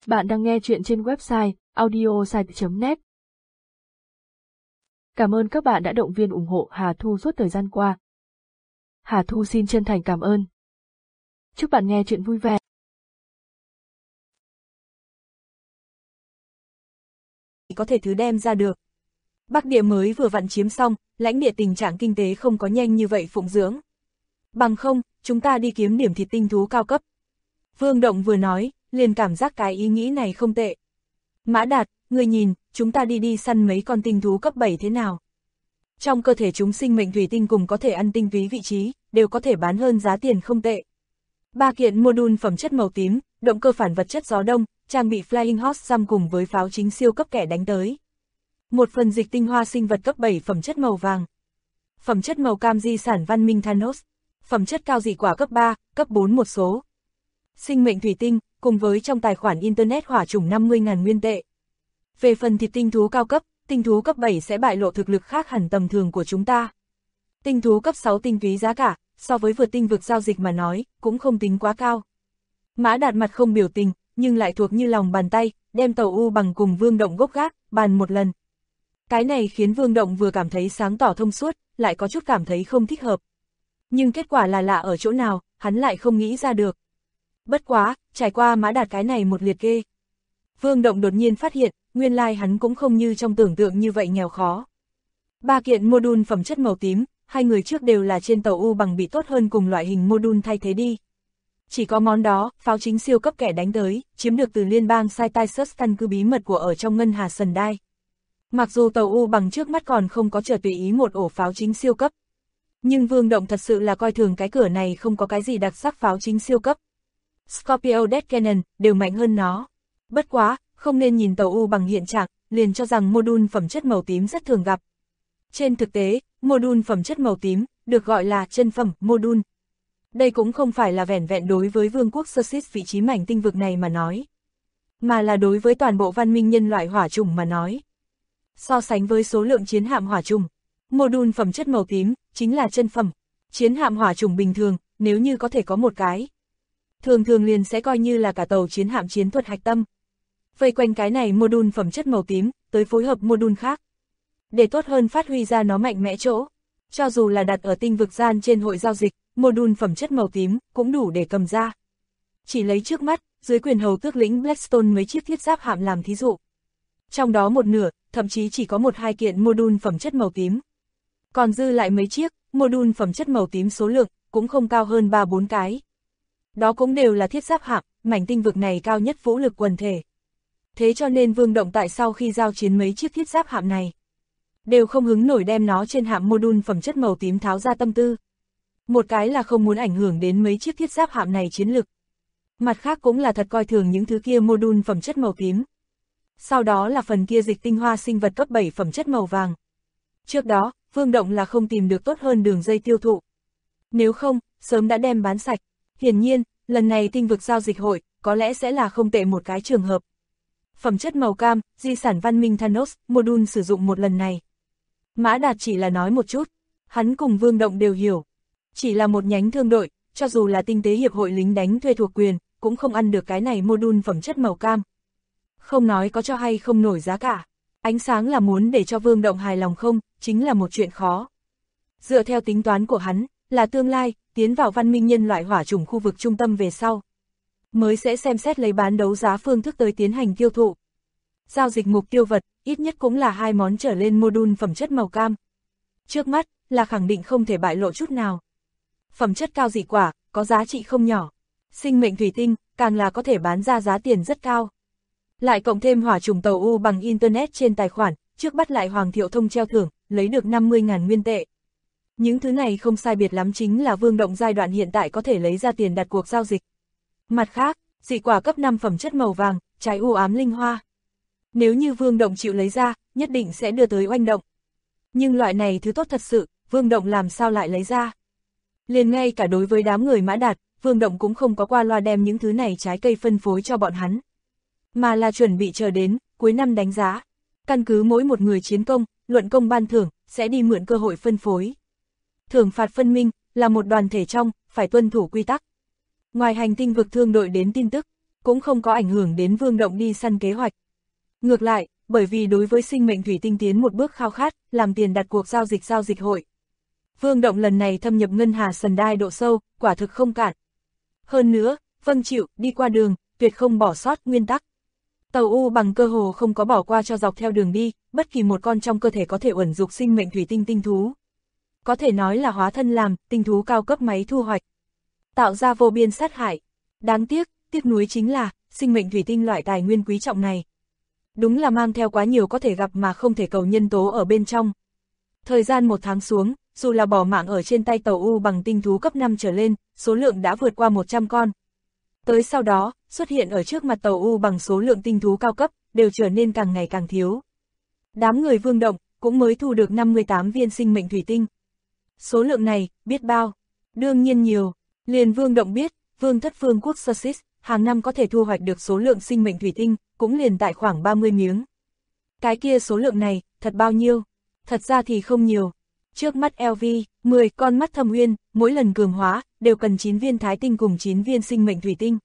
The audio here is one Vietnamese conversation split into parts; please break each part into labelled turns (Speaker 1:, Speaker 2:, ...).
Speaker 1: Bạn đang nghe chuyện trên website audiosite.net. Cảm ơn các bạn đã động viên ủng hộ Hà Thu suốt thời gian qua. Hà Thu xin chân thành cảm ơn. Chúc bạn nghe chuyện vui vẻ.
Speaker 2: Có thể thứ đem ra được. Bắc địa mới vừa vặn chiếm xong, lãnh địa tình trạng kinh tế không có nhanh như vậy phụng dưỡng. Bằng không, chúng ta đi kiếm điểm thịt tinh thú cao cấp. Vương Động vừa nói, liền cảm giác cái ý nghĩ này không tệ. Mã Đạt, người nhìn, chúng ta đi săn mấy con tinh thú cấp 7 thế nào? Trong cơ thể chúng sinh mệnh thủy tinh cùng có thể ăn tinh túy vị trí, đều có thể bán hơn giá tiền không tệ. 3 kiện module phẩm chất màu tím, động cơ phản vật chất gió đông, trang bị Flying Horse Jump cùng với pháo chính siêu cấp kẻ đánh tới. Một phần dịch tinh hoa sinh vật cấp 7 phẩm chất màu vàng. Phẩm chất màu cam di sản văn minh Thanos. Phẩm chất cao dị quả cấp 3, cấp 4 một số. Sinh mệnh thủy tinh, cùng với trong tài khoản Internet hỏa chủng 50.000 nguyên tệ. Về phần thịt tinh thú cao cấp, tinh thú cấp 7 sẽ bại lộ thực lực khác hẳn tầm thường của chúng ta. Tinh thú cấp 6 tinh túy giá cả, so với vượt tinh vực giao dịch mà nói, cũng không tính quá cao. Mã Đạt mặt không biểu tình, nhưng lại thuộc như lòng bàn tay, đem Tàu U Bằng cùng Vương Động gốc gác, bàn một lần. Cái này khiến Vương Động vừa cảm thấy sáng tỏ thông suốt, lại có chút cảm thấy không thích hợp. Nhưng kết quả là lạ ở chỗ nào, hắn lại không nghĩ ra được. Bất quá, trải qua Mã Đạt cái này một liệt kê. Vương Động đột nhiên phát hiện, nguyên lai hắn cũng không như trong tưởng tượng như vậy nghèo khó. 3 kiện module phẩm chất màu tím, hai người trước đều là trên Tàu U Bằng bị tốt hơn cùng loại hình module thay thế đi. Chỉ có món đó, pháo chính siêu cấp kẻ đánh tới, chiếm được từ liên bang Sai-Tai-Sus căn cứ bí mật của ở trong ngân hà Sần Đai. Mặc dù Tàu U Bằng trước mắt còn không có chờ tùy ý một ổ pháo chính siêu cấp. Nhưng Vương Động thật sự là coi thường cái cửa này không có cái gì đặc sắc pháo chính siêu cấp. Scorpio Death Cannon đều mạnh hơn nó. Bất quá, không nên nhìn Tàu U Bằng hiện trạng, liền cho rằng module phẩm chất màu tím rất thường gặp. Trên thực tế, module phẩm chất màu tím, được gọi là chân phẩm module. Đây cũng không phải là vẻn vẹn đối với vương quốc Xerxes vị trí mảnh tinh vực này mà nói, mà là đối với toàn bộ văn minh nhân loại hỏa chủng mà nói. So sánh với số lượng chiến hạm hỏa chủng, module phẩm chất màu tím, chính là chân phẩm. Chiến hạm hỏa chủng bình thường, nếu như có thể có một cái, thường liền sẽ coi như là cả tàu chiến hạm chiến thuật hạch tâm. Vây quanh cái này module phẩm chất màu tím, tới phối hợp module khác. Để tốt hơn phát huy ra nó mạnh mẽ chỗ. Cho dù là đặt ở tinh vực gian trên hội giao dịch, module phẩm chất màu tím, cũng đủ để cầm ra. Chỉ lấy trước mắt, dưới quyền hầu tước lĩnh Blackstone mấy chiếc thiết giáp hạm làm thí dụ. Trong đó một nửa, thậm chí chỉ có 1-2 kiện module phẩm chất màu tím. Còn dư lại mấy chiếc, module phẩm chất màu tím số lượng, cũng không cao hơn 3-4 cái. Đó cũng đều là thiết giáp hạm, mảnh tinh vực này cao nhất vũ lực quần thể. Thế cho nên Vương Động tại sau khi giao chiến mấy chiếc thiết giáp hạm này, đều không hứng nổi đem nó trên hạm module phẩm chất màu tím tháo ra tâm tư. Một cái là không muốn ảnh hưởng đến mấy chiếc thiết giáp hạm này chiến lực. Mặt khác cũng là thật coi thường những thứ kia module phẩm chất màu tím. Sau đó là phần kia dịch tinh hoa sinh vật cấp 7 phẩm chất màu vàng. Trước đó, Vương Động là không tìm được tốt hơn đường dây tiêu thụ. Nếu không, sớm đã đem bán sạch. Hiển nhiên, lần này tinh vực giao dịch hội, có lẽ sẽ là không tệ một cái trường hợp. Phẩm chất màu cam, di sản văn minh Thanos, module sử dụng một lần này. Mã Đạt chỉ là nói một chút, hắn cùng Vương Động đều hiểu. Chỉ là một nhánh thương đội, cho dù là tinh tế hiệp hội lính đánh thuê thuộc quyền, cũng không ăn được cái này module phẩm chất màu cam. Không nói có cho hay không nổi giá cả. Ánh sáng là muốn để cho Vương Động hài lòng không, chính là một chuyện khó. Dựa theo tính toán của hắn, là tương lai, tiến vào văn minh nhân loại hỏa chủng khu vực trung tâm về sau, mới sẽ xem xét lấy bán đấu giá phương thức tới tiến hành tiêu thụ. Giao dịch mục tiêu vật, ít nhất cũng là 2 món trở lên module phẩm chất màu cam. Trước mắt, là khẳng định không thể bại lộ chút nào. Phẩm chất cao dị quả, có giá trị không nhỏ. Sinh mệnh thủy tinh, càng là có thể bán ra giá tiền rất cao. Lại cộng thêm hỏa chủng Tàu U Bằng Internet trên tài khoản, trước bắt lại Hoàng Thiệu Thông treo thưởng, lấy được 50.000 nguyên tệ. Những thứ này không sai biệt lắm chính là Vương Động giai đoạn hiện tại có thể lấy ra tiền đặt cuộc giao dịch. Mặt khác, dị quả cấp 5 phẩm chất màu vàng, trái u ám linh hoa. Nếu như Vương Động chịu lấy ra, nhất định sẽ đưa tới oanh động. Nhưng loại này thứ tốt thật sự, Vương Động làm sao lại lấy ra? Liền ngay cả đối với đám người Mã Đạt, Vương Động cũng không có qua loa đem những thứ này trái cây phân phối cho bọn hắn. Mà là chuẩn bị chờ đến, cuối năm đánh giá. Căn cứ mỗi một người chiến công, luận công ban thưởng, sẽ đi mượn cơ hội phân phối. Thưởng phạt phân minh, là một đoàn thể trong, phải tuân thủ quy tắc. Ngoài hành tinh vực thương đội đến tin tức, cũng không có ảnh hưởng đến Vương Động đi săn kế hoạch. Ngược lại, bởi vì đối với sinh mệnh thủy tinh tiến một bước khao khát, làm tiền đặt cuộc giao dịch hội. Vương Động lần này thâm nhập ngân hà sần đai độ sâu, quả thực không cản. Hơn nữa, vâng chịu, đi qua đường, tuyệt không bỏ sót nguyên tắc. Tàu U bằng cơ hồ không có bỏ qua cho dọc theo đường đi, bất kỳ một con trong cơ thể có thể uẩn dục sinh mệnh thủy tinh tinh thú. Có thể nói là hóa thân làm, tinh thú cao cấp máy thu hoạch. Tạo ra vô biên sát hại. Đáng tiếc nuối chính là, sinh mệnh thủy tinh loại tài nguyên quý trọng này. Đúng là mang theo quá nhiều có thể gặp mà không thể cầu nhân tố ở bên trong. Thời gian 1 tháng xuống, dù là bỏ mạng ở trên tay tàu U bằng tinh thú cấp 5 trở lên, số lượng đã vượt qua 100 con. Tới sau đó, xuất hiện ở trước mặt tàu U bằng số lượng tinh thú cao cấp, đều trở nên càng ngày càng thiếu. Đám người Vương Động, cũng mới thu được 58 viên sinh mệnh thủy tinh. Số lượng này, biết bao? Đương nhiên nhiều. Liền Vương Động biết, Vương thất vương quốc Sussex, hàng năm có thể thu hoạch được số lượng sinh mệnh thủy tinh, cũng liền tại khoảng 30 miếng. Cái kia số lượng này, thật bao nhiêu? Thật ra thì không nhiều. Trước mắt LV, 10 con mắt thâm uyên, mỗi lần cường hóa, đều cần 9 viên thái tinh cùng 9 viên sinh mệnh thủy tinh.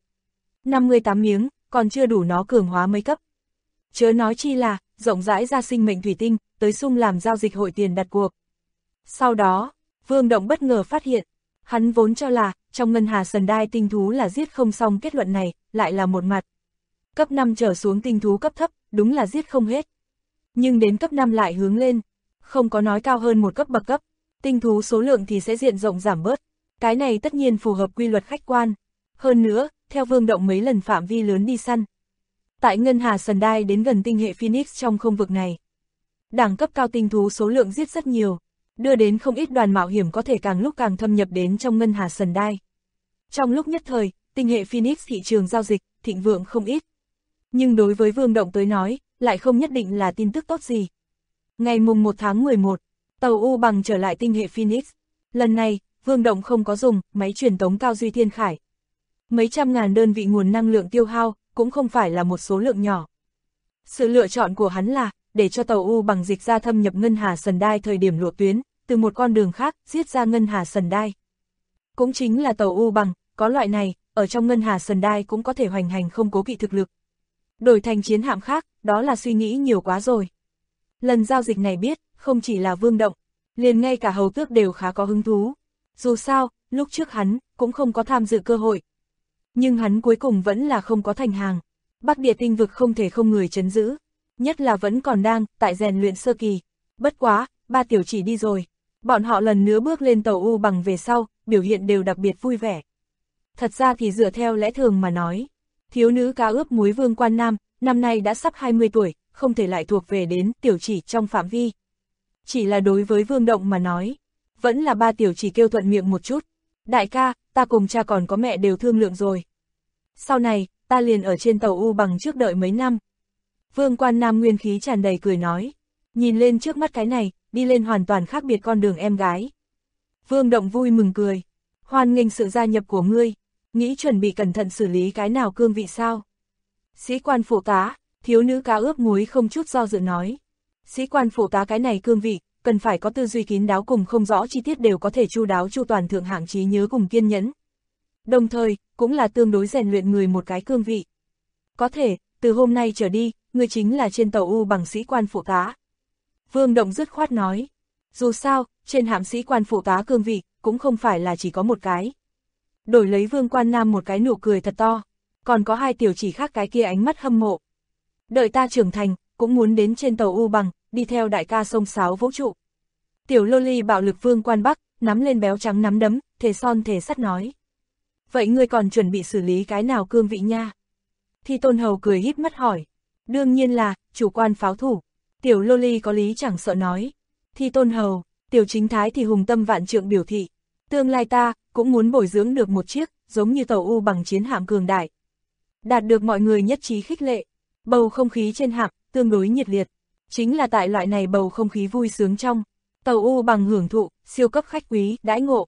Speaker 2: 58 miếng, còn chưa đủ nó cường hóa mấy cấp. Chớ nói chi là, rộng rãi ra sinh mệnh thủy tinh, tới sung làm giao dịch hội tiền đặt cuộc. Sau đó, Vương Động bất ngờ phát hiện, hắn vốn cho là, trong ngân hà sần đai tinh thú là giết không xong, kết luận này, lại là một mặt. Cấp 5 trở xuống tinh thú cấp thấp, đúng là giết không hết. Nhưng đến cấp 5 lại hướng lên, không có nói cao hơn một cấp bậc cấp, tinh thú số lượng thì sẽ diện rộng giảm bớt. Cái này tất nhiên phù hợp quy luật khách quan. Hơn nữa, theo Vương Động mấy lần phạm vi lớn đi săn. Tại ngân hà sần đai đến gần tinh hệ Phoenix trong không vực này, đẳng cấp cao tinh thú số lượng giết rất nhiều, đưa đến không ít đoàn mạo hiểm có thể càng lúc càng thâm nhập đến trong ngân hà sần đai. Trong lúc nhất thời, tinh hệ Phoenix thị trường giao dịch, thịnh vượng không ít. Nhưng đối với Vương Động tới nói, lại không nhất định là tin tức tốt gì. Ngày mùng 1 tháng 11, tàu U bằng trở lại tinh hệ Phoenix. Lần này, Vương Động không có dùng máy truyền tống cao duy thiên khải. Mấy trăm ngàn đơn vị nguồn năng lượng tiêu hao, cũng không phải là một số lượng nhỏ. Sự lựa chọn của hắn là, để cho tàu U bằng dịch ra thâm nhập ngân hà sần đai thời điểm lộ tuyến, từ một con đường khác, giết ra ngân hà sần đai. Cũng chính là tàu U bằng, có loại này, ở trong ngân hà sần đai cũng có thể hoành hành không cố kỵ thực lực. Đổi thành chiến hạm khác, đó là suy nghĩ nhiều quá rồi. Lần giao dịch này biết, không chỉ là Vương Động, liền ngay cả hầu tước đều khá có hứng thú. Dù sao, lúc trước hắn, cũng không có tham dự cơ hội. Nhưng hắn cuối cùng vẫn là không có thành hàng. Bắc Địa tinh vực không thể không người trấn giữ. Nhất là vẫn còn đang, tại rèn luyện sơ kỳ. Bất quá, 3 tiểu chỉ đi rồi. Bọn họ lần nữa bước lên tàu U bằng về sau, biểu hiện đều đặc biệt vui vẻ. Thật ra thì dựa theo lẽ thường mà nói, thiếu nữ cá ướp muối Vương Quan Nam, năm nay đã sắp 20 tuổi, không thể lại thuộc về đến tiểu chỉ trong phạm vi. Chỉ là đối với Vương Động mà nói, vẫn là 3 tiểu chỉ kêu thuận miệng một chút. Đại ca, ta cùng cha còn có mẹ đều thương lượng rồi. Sau này, ta liền ở trên tàu U bằng trước đợi mấy năm. Vương Quan Nam nguyên khí tràn đầy cười nói. Nhìn lên trước mắt cái này, đi lên hoàn toàn khác biệt con đường em gái. Vương Động vui mừng cười. Hoan nghênh sự gia nhập của ngươi. Nghĩ chuẩn bị cẩn thận xử lý cái nào cương vị sao? Sĩ quan phụ tá, thiếu nữ cá ướp muối không chút do dự nói. Sĩ quan phụ tá cái này cương vị, cần phải có tư duy kín đáo cùng không rõ chi tiết đều có thể chu đáo chu toàn thượng hạng trí nhớ cùng kiên nhẫn. Đồng thời, cũng là tương đối rèn luyện người một cái cương vị. Có thể, từ hôm nay trở đi, người chính là trên tàu U bằng sĩ quan phụ tá. Vương Động dứt khoát nói. Dù sao, trên hạm sĩ quan phụ tá cương vị, cũng không phải là chỉ có một cái. Đổi lấy Vương Quan Nam một cái nụ cười thật to. Còn có 2 tiểu chỉ khác cái kia ánh mắt hâm mộ. Đợi ta trưởng thành, cũng muốn đến trên tàu U bằng, đi theo đại ca sông sáo vũ trụ. Tiểu loli bạo lực Vương Quan Bắc, nắm lên béo trắng nắm đấm, thề son thề sắt nói. Vậy ngươi còn chuẩn bị xử lý cái nào cương vị nha? Thi Tôn Hầu cười híp mắt hỏi. Đương nhiên là, chủ quan pháo thủ. Tiểu loli có lý chẳng sợ nói. Thi Tôn Hầu, Tiểu Chính Thái thì hùng tâm vạn trượng biểu thị. Tương lai ta, cũng muốn bồi dưỡng được một chiếc, giống như tàu U bằng chiến hạm cường đại. Đạt được mọi người nhất trí khích lệ. Bầu không khí trên hạm, tương đối nhiệt liệt. Chính là tại loại này bầu không khí vui sướng trong. Tàu U bằng hưởng thụ, siêu cấp khách quý, đãi ngộ.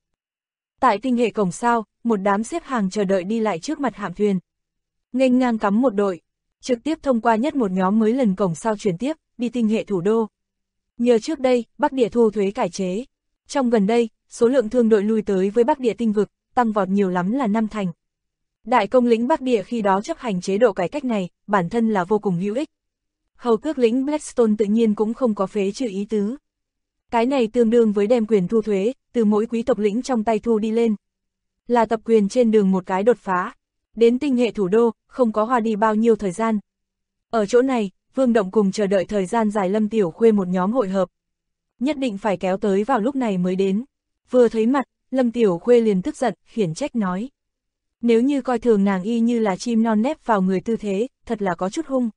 Speaker 2: Tại tinh hệ cổng sao, một đám xếp hàng chờ đợi đi lại trước mặt hạm thuyền. Nghênh ngang cắm một đội, trực tiếp thông qua nhất một nhóm mới lần cổng sao chuyển tiếp, đi tinh hệ thủ đô. Nhờ trước đây, Bắc Địa thu thuế cải chế. Trong gần đây, số lượng thương đội lui tới với Bắc Địa tinh vực, tăng vọt nhiều lắm là 5 thành. Đại công lĩnh Bắc Địa khi đó chấp hành chế độ cải cách này, bản thân là vô cùng hữu ích. Hầu tước lĩnh Blackstone tự nhiên cũng không có phế trừ ý tứ. Cái này tương đương với đem quyền thu thuế, từ mỗi quý tộc lĩnh trong tay thu đi lên. Là tập quyền trên đường một cái đột phá. Đến tinh hệ thủ đô, không có hoa đi bao nhiêu thời gian. Ở chỗ này, Vương Động cùng chờ đợi thời gian dài Lâm Tiểu Khuê một nhóm hội hợp. Nhất định phải kéo tới vào lúc này mới đến. Vừa thấy mặt, Lâm Tiểu Khuê liền tức giận, khiển trách nói. Nếu như coi thường nàng y như là chim non nép vào người tư thế, thật là có chút hung.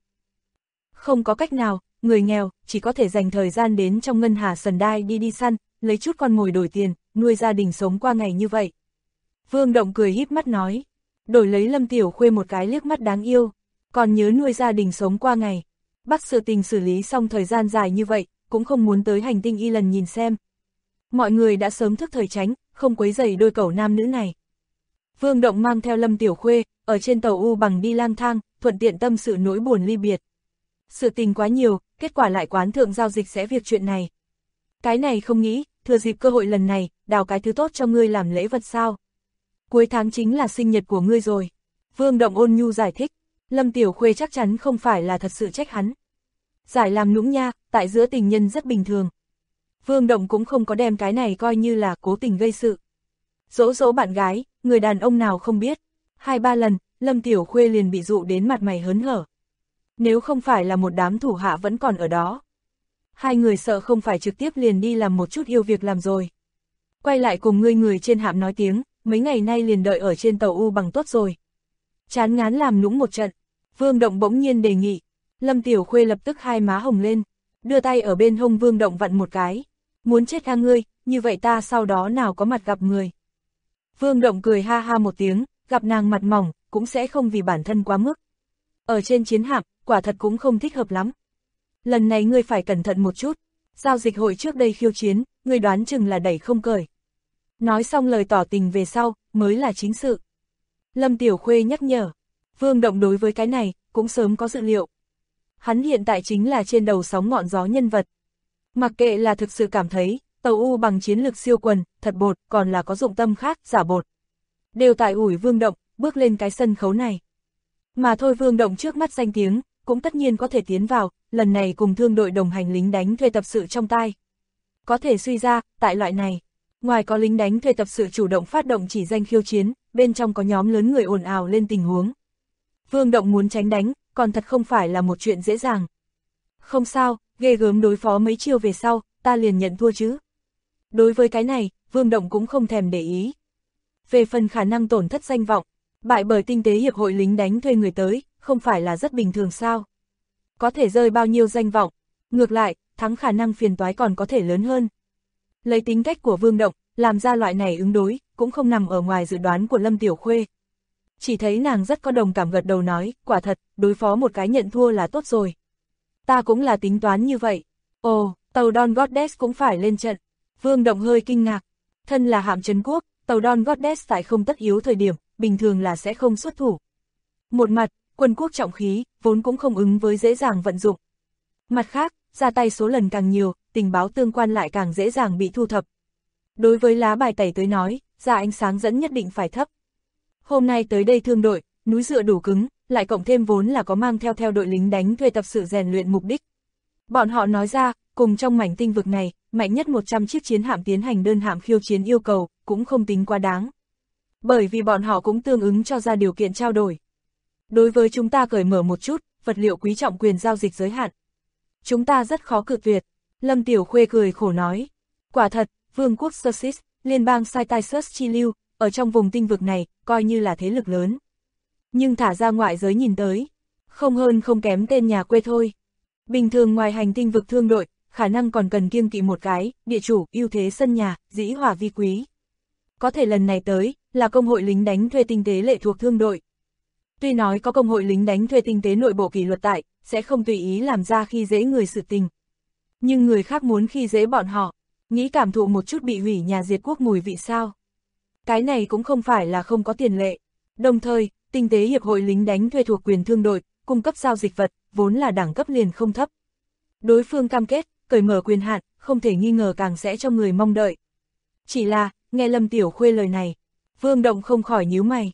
Speaker 2: Không có cách nào, người nghèo, chỉ có thể dành thời gian đến trong ngân hà sần đai đi săn, lấy chút con mồi đổi tiền, nuôi gia đình sống qua ngày như vậy. Vương Động cười híp mắt nói, đổi lấy Lâm Tiểu Khuê một cái liếc mắt đáng yêu, còn nhớ nuôi gia đình sống qua ngày. Bắt sự tình xử lý xong thời gian dài như vậy, cũng không muốn tới hành tinh y lần nhìn xem. Mọi người đã sớm thức thời tránh, không quấy rầy đôi cẩu nam nữ này. Vương Động mang theo Lâm Tiểu Khuê, ở trên tàu U bằng đi lang thang, thuận tiện tâm sự nỗi buồn ly biệt. Sự tình quá nhiều, kết quả lại quán thượng giao dịch sẽ việc chuyện này. Cái này không nghĩ, thừa dịp cơ hội lần này, đào cái thứ tốt cho ngươi làm lễ vật sao. Cuối tháng chính là sinh nhật của ngươi rồi. Vương Động ôn nhu giải thích, Lâm Tiểu Khuê chắc chắn không phải là thật sự trách hắn. Giải làm nũng nha, tại giữa tình nhân rất bình thường. Vương Động cũng không có đem cái này coi như là cố tình gây sự. Dỗ dỗ bạn gái, người đàn ông nào không biết. 2-3 lần, Lâm Tiểu Khuê liền bị dụ đến mặt mày hớn hở. Nếu không phải là một đám thủ hạ vẫn còn ở đó. Hai người sợ không phải trực tiếp liền đi làm một chút yêu việc làm rồi. Quay lại cùng người trên hạm nói tiếng, mấy ngày nay liền đợi ở trên tàu U bằng tốt rồi. Chán ngán làm nũng một trận, Vương Động bỗng nhiên đề nghị. Lâm Tiểu Khuê lập tức hai má hồng lên, đưa tay ở bên hông Vương Động vặn một cái. Muốn chết a ngươi, như vậy ta sau đó nào có mặt gặp người. Vương Động cười ha ha một tiếng, gặp nàng mặt mỏng, cũng sẽ không vì bản thân quá mức. Ở trên chiến hạm, quả thật cũng không thích hợp lắm. Lần này ngươi phải cẩn thận một chút, giao dịch hội trước đây khiêu chiến, ngươi đoán chừng là đẩy không cởi. Nói xong lời tỏ tình về sau, mới là chính sự. Lâm Tiểu Khuê nhắc nhở, Vương Động đối với cái này, cũng sớm có dự liệu. Hắn hiện tại chính là trên đầu sóng ngọn gió nhân vật. Mặc kệ là thực sự cảm thấy, tàu U bằng chiến lược siêu quần, thật bột, còn là có dụng tâm khác, giả bột. Đều tại ủi Vương Động, bước lên cái sân khấu này. Mà thôi Vương Động trước mắt danh tiếng, cũng tất nhiên có thể tiến vào, lần này cùng thương đội đồng hành lính đánh thuê tập sự trong tai. Có thể suy ra, tại loại này, ngoài có lính đánh thuê tập sự chủ động phát động chỉ danh khiêu chiến, bên trong có nhóm lớn người ồn ào lên tình huống. Vương Động muốn tránh đánh, còn thật không phải là một chuyện dễ dàng. Không sao, ghê gớm đối phó mấy chiêu về sau, ta liền nhận thua chứ. Đối với cái này, Vương Động cũng không thèm để ý. Về phần khả năng tổn thất danh vọng, bại bởi tinh tế hiệp hội lính đánh thuê người tới, không phải là rất bình thường sao. Có thể rơi bao nhiêu danh vọng, ngược lại, thắng khả năng phiền toái còn có thể lớn hơn. Lấy tính cách của Vương Động, làm ra loại này ứng đối, cũng không nằm ở ngoài dự đoán của Lâm Tiểu Khuê. Chỉ thấy nàng rất có đồng cảm gật đầu nói, quả thật, đối phó một cái nhận thua là tốt rồi. Ta cũng là tính toán như vậy. Ồ, tàu Dawn Goddess cũng phải lên trận. Vương Động hơi kinh ngạc. Thân là hạm trấn quốc, tàu Dawn Goddess tại không tất yếu thời điểm, bình thường là sẽ không xuất thủ. Một mặt, quân quốc trọng khí, vốn cũng không ứng với dễ dàng vận dụng. Mặt khác, ra tay số lần càng nhiều, tình báo tương quan lại càng dễ dàng bị thu thập. Đối với lá bài tẩy tới nói, ra ánh sáng dẫn nhất định phải thấp. Hôm nay tới đây thương đội, núi dựa đủ cứng, lại cộng thêm vốn là có mang theo đội lính đánh thuê tập sự rèn luyện mục đích. Bọn họ nói ra, cùng trong mảnh tinh vực này, mạnh nhất 100 chiếc chiến hạm tiến hành đơn hạm khiêu chiến yêu cầu, cũng không tính quá đáng. Bởi vì bọn họ cũng tương ứng cho ra điều kiện trao đổi. Đối với chúng ta cởi mở một chút, vật liệu quý trọng quyền giao dịch giới hạn. Chúng ta rất khó cự tuyệt. Lâm Tiểu Khuê cười khổ nói. Quả thật, Vương quốc Sussex, liên bang Cytisus chi lưu, ở trong vùng tinh vực này, coi như là thế lực lớn. Nhưng thả ra ngoại giới nhìn tới, không hơn không kém tên nhà quê thôi. Bình thường ngoài hành tinh vực thương đội, khả năng còn cần kiêng kỵ một cái, địa chủ, ưu thế sân nhà, dĩ hòa vi quý. Có thể lần này tới, là công hội lính đánh thuê tinh tế lệ thuộc thương đội. Tuy nói có công hội lính đánh thuê tinh tế nội bộ kỷ luật tại, sẽ không tùy ý làm ra khi dễ người sự tình. Nhưng người khác muốn khi dễ bọn họ, nghĩ cảm thụ một chút bị hủy nhà diệt quốc mùi vị sao. Cái này cũng không phải là không có tiền lệ. Đồng thời, tinh tế hiệp hội lính đánh thuê thuộc quyền thương đội, cung cấp giao dịch vật, vốn là đẳng cấp liền không thấp. Đối phương cam kết, cởi mở quyền hạn, không thể nghi ngờ càng sẽ cho người mong đợi. Chỉ là, nghe Lâm Tiểu Khuê lời này, Vương Động không khỏi nhíu mày.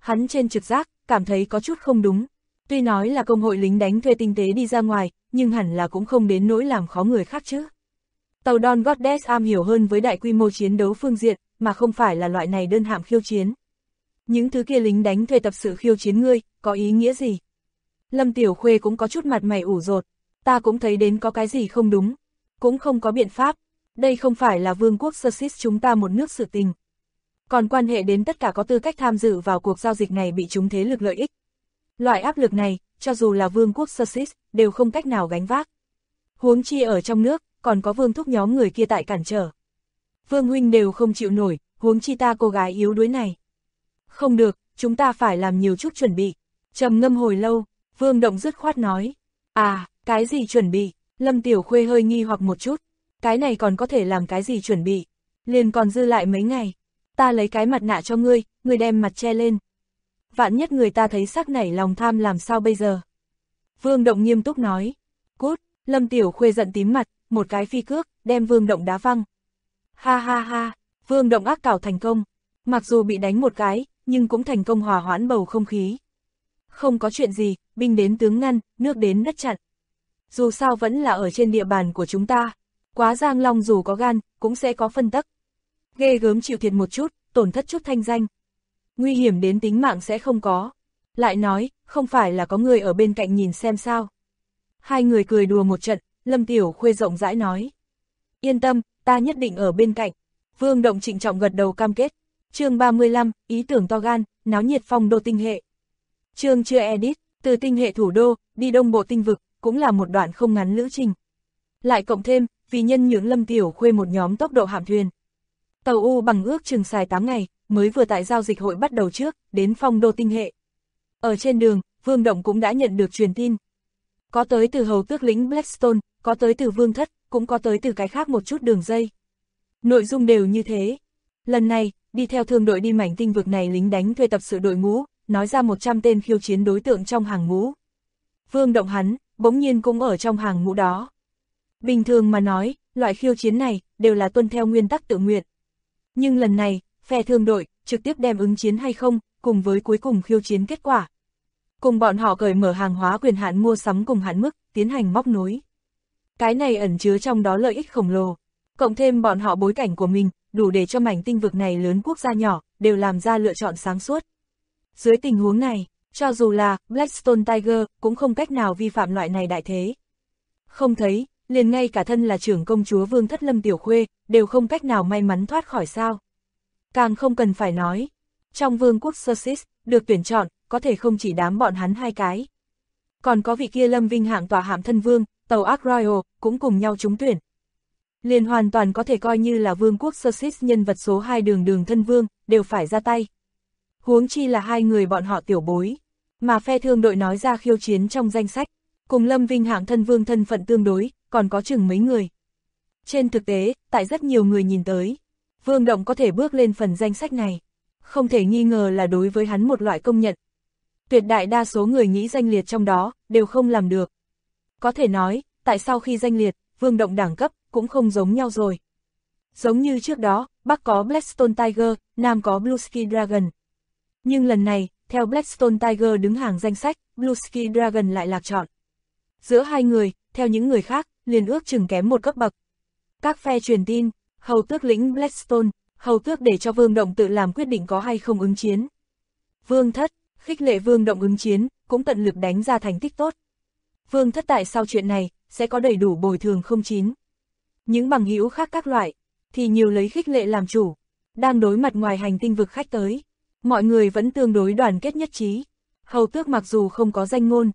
Speaker 2: Hắn trên trực giác, cảm thấy có chút không đúng. Tuy nói là công hội lính đánh thuê tinh tế đi ra ngoài, nhưng hẳn là cũng không đến nỗi làm khó người khác chứ. Tàu Dawn Goddess am hiểu hơn với đại quy mô chiến đấu phương diện, mà không phải là loại này đơn hạm khiêu chiến. Những thứ kia lính đánh thuê tập sự khiêu chiến ngươi, có ý nghĩa gì? Lâm Tiểu Khuê cũng có chút mặt mày ủ rột, ta cũng thấy đến có cái gì không đúng, cũng không có biện pháp, đây không phải là vương quốc Sussex chúng ta một nước sự tình. Còn quan hệ đến tất cả có tư cách tham dự vào cuộc giao dịch này bị chúng thế lực lợi ích. Loại áp lực này, cho dù là vương quốc Sussex, đều không cách nào gánh vác. Huống chi ở trong nước, còn có vương thúc nhóm người kia tại cản trở. Vương huynh đều không chịu nổi, huống chi ta cô gái yếu đuối này. Không được, chúng ta phải làm nhiều chút chuẩn bị. Trầm ngâm hồi lâu, Vương Động dứt khoát nói. À, cái gì chuẩn bị? Lâm Tiểu Khuê hơi nghi hoặc một chút. Cái này còn có thể làm cái gì chuẩn bị? Liền còn dư lại mấy ngày. Ta lấy cái mặt nạ cho ngươi, ngươi đem mặt che lên. Vạn nhất người ta thấy sắc nảy lòng tham làm sao bây giờ? Vương Động nghiêm túc nói. Cút, Lâm Tiểu Khuê giận tím mặt, một cái phi cước, đem Vương Động đá văng. Ha ha ha, Vương Động ác cảo thành công. Mặc dù bị đánh một cái, nhưng cũng thành công hòa hoãn bầu không khí. Không có chuyện gì, binh đến tướng ngăn, nước đến đất chặn. Dù sao vẫn là ở trên địa bàn của chúng ta. Quá Giang Long dù có gan, cũng sẽ có phân tắc. Ghê gớm chịu thiệt một chút, tổn thất chút thanh danh. Nguy hiểm đến tính mạng sẽ không có. Lại nói, không phải là có người ở bên cạnh nhìn xem sao. Hai người cười đùa một trận, Lâm Tiểu Khuê rộng rãi nói. Yên tâm, ta nhất định ở bên cạnh. Vương Động trịnh trọng gật đầu cam kết. Chương 35, ý tưởng to gan, náo nhiệt phong đô tinh hệ. Chương chưa edit, từ tinh hệ thủ đô, đi đông bộ tinh vực, cũng là một đoạn không ngắn lữ trình. Lại cộng thêm, vì nhân nhượng Lâm Tiểu Khuê một nhóm tốc độ hạm thuyền. Tàu U bằng ước chừng xài 8 ngày, mới vừa tại giao dịch hội bắt đầu trước, đến phong đô tinh hệ. Ở trên đường, Vương Động cũng đã nhận được truyền tin. Có tới từ hầu tước lĩnh Blackstone, có tới từ Vương Thất, cũng có tới từ cái khác một chút đường dây. Nội dung đều như thế. Lần này, đi theo thương đội đi mảnh tinh vực này lính đánh thuê tập sự đội ngũ, nói ra 100 tên khiêu chiến đối tượng trong hàng ngũ. Vương Động hắn, bỗng nhiên cũng ở trong hàng ngũ đó. Bình thường mà nói, loại khiêu chiến này, đều là tuân theo nguyên tắc tự nguyện. Nhưng lần này, phe thương đội, trực tiếp đem ứng chiến hay không, cùng với cuối cùng khiêu chiến kết quả. Cùng bọn họ cởi mở hàng hóa quyền hạn mua sắm cùng hạn mức, tiến hành móc nối. Cái này ẩn chứa trong đó lợi ích khổng lồ. Cộng thêm bọn họ bối cảnh của mình, đủ để cho mảnh tinh vực này lớn quốc gia nhỏ, đều làm ra lựa chọn sáng suốt. Dưới tình huống này, cho dù là Blackstone Tiger, cũng không cách nào vi phạm loại này đại thế. Không thấy, liền ngay cả thân là trưởng công chúa Vương Thất Lâm Tiểu Khuê, đều không cách nào may mắn thoát khỏi sao. Càng không cần phải nói, trong vương quốc Sussex, được tuyển chọn, có thể không chỉ đám bọn hắn hai cái. Còn có vị kia Lâm Vinh hạng tòa hạm thân vương, tàu Ark Royal, cũng cùng nhau trúng tuyển. Liền hoàn toàn có thể coi như là vương quốc Sussex nhân vật số 2 đường thân vương, đều phải ra tay. Huống chi là hai người bọn họ tiểu bối, mà phe thương đội nói ra khiêu chiến trong danh sách, cùng Lâm Vinh hạng thân vương thân phận tương đối, còn có chừng mấy người. Trên thực tế, tại rất nhiều người nhìn tới, Vương Động có thể bước lên phần danh sách này, không thể nghi ngờ là đối với hắn một loại công nhận. Tuyệt đại đa số người nghĩ danh liệt trong đó, đều không làm được. Có thể nói, tại sau khi danh liệt, Vương Động đẳng cấp, cũng không giống nhau rồi. Giống như trước đó, Bắc có Blackstone Tiger, Nam có Bluesky Dragon. Nhưng lần này, theo Blackstone Tiger đứng hàng danh sách, Bluesky Dragon lại lạc chọn. Giữa hai người, theo những người khác, liền ước chừng kém một cấp bậc. Các phe truyền tin, hầu tước lĩnh Blackstone, hầu tước để cho Vương Động tự làm quyết định có hay không ứng chiến. Vương Thất, khích lệ Vương Động ứng chiến, cũng tận lực đánh ra thành tích tốt. Vương Thất tại sau chuyện này, sẽ có đầy đủ bồi thường không chín. Những bằng hữu khác các loại, thì nhiều lấy khích lệ làm chủ. Đang đối mặt ngoài hành tinh vực khách tới, mọi người vẫn tương đối đoàn kết nhất trí. Hầu tước mặc dù không có danh ngôn,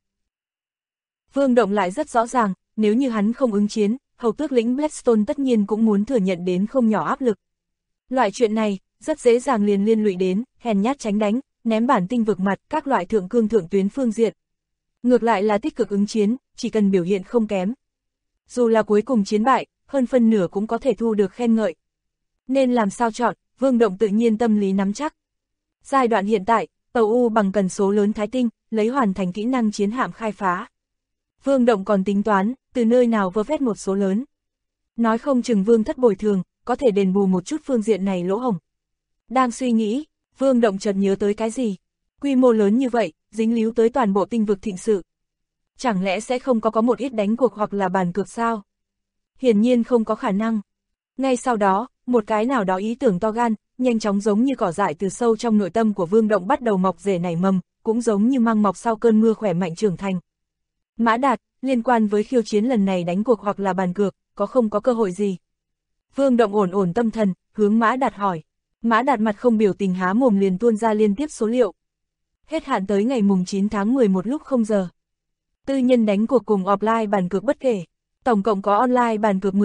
Speaker 2: Vương Động lại rất rõ ràng, nếu như hắn không ứng chiến, hầu tước lĩnh Blackstone tất nhiên cũng muốn thừa nhận đến không nhỏ áp lực. Loại chuyện này, rất dễ dàng liền liên lụy đến, hèn nhát tránh đánh, ném bản tinh vực mặt, các loại thượng cương thượng tuyến phương diện. Ngược lại là tích cực ứng chiến, chỉ cần biểu hiện không kém. Dù là cuối cùng chiến bại, hơn phân nửa cũng có thể thu được khen ngợi. Nên làm sao chọn, Vương Động tự nhiên tâm lý nắm chắc. Giai đoạn hiện tại, tàu U bằng cần số lớn Thái Tinh, lấy hoàn thành kỹ năng chiến hạm khai phá. Vương Động còn tính toán, từ nơi nào vơ vét một số lớn. Nói không chừng Vương Thất bồi thường, có thể đền bù một chút phương diện này lỗ hổng. Đang suy nghĩ, Vương Động chợt nhớ tới cái gì. Quy mô lớn như vậy, dính líu tới toàn bộ tinh vực thịnh sự. Chẳng lẽ sẽ không có một ít đánh cuộc hoặc là bàn cược sao? Hiển nhiên không có khả năng. Ngay sau đó, một cái nào đó ý tưởng to gan, nhanh chóng giống như cỏ dại từ sâu trong nội tâm của Vương Động bắt đầu mọc rễ nảy mầm, cũng giống như măng mọc sau cơn mưa khỏe mạnh trưởng thành. Mã Đạt, liên quan với khiêu chiến lần này đánh cuộc hoặc là bàn cược, có không có cơ hội gì? Vương Động ổn tâm thần, hướng Mã Đạt hỏi. Mã Đạt mặt không biểu tình há mồm liền tuôn ra liên tiếp số liệu. Hết hạn tới ngày mùng 9 tháng 11 lúc 0 giờ. Tư nhân đánh cuộc cùng offline bàn cược bất kể. Tổng cộng có online bàn cược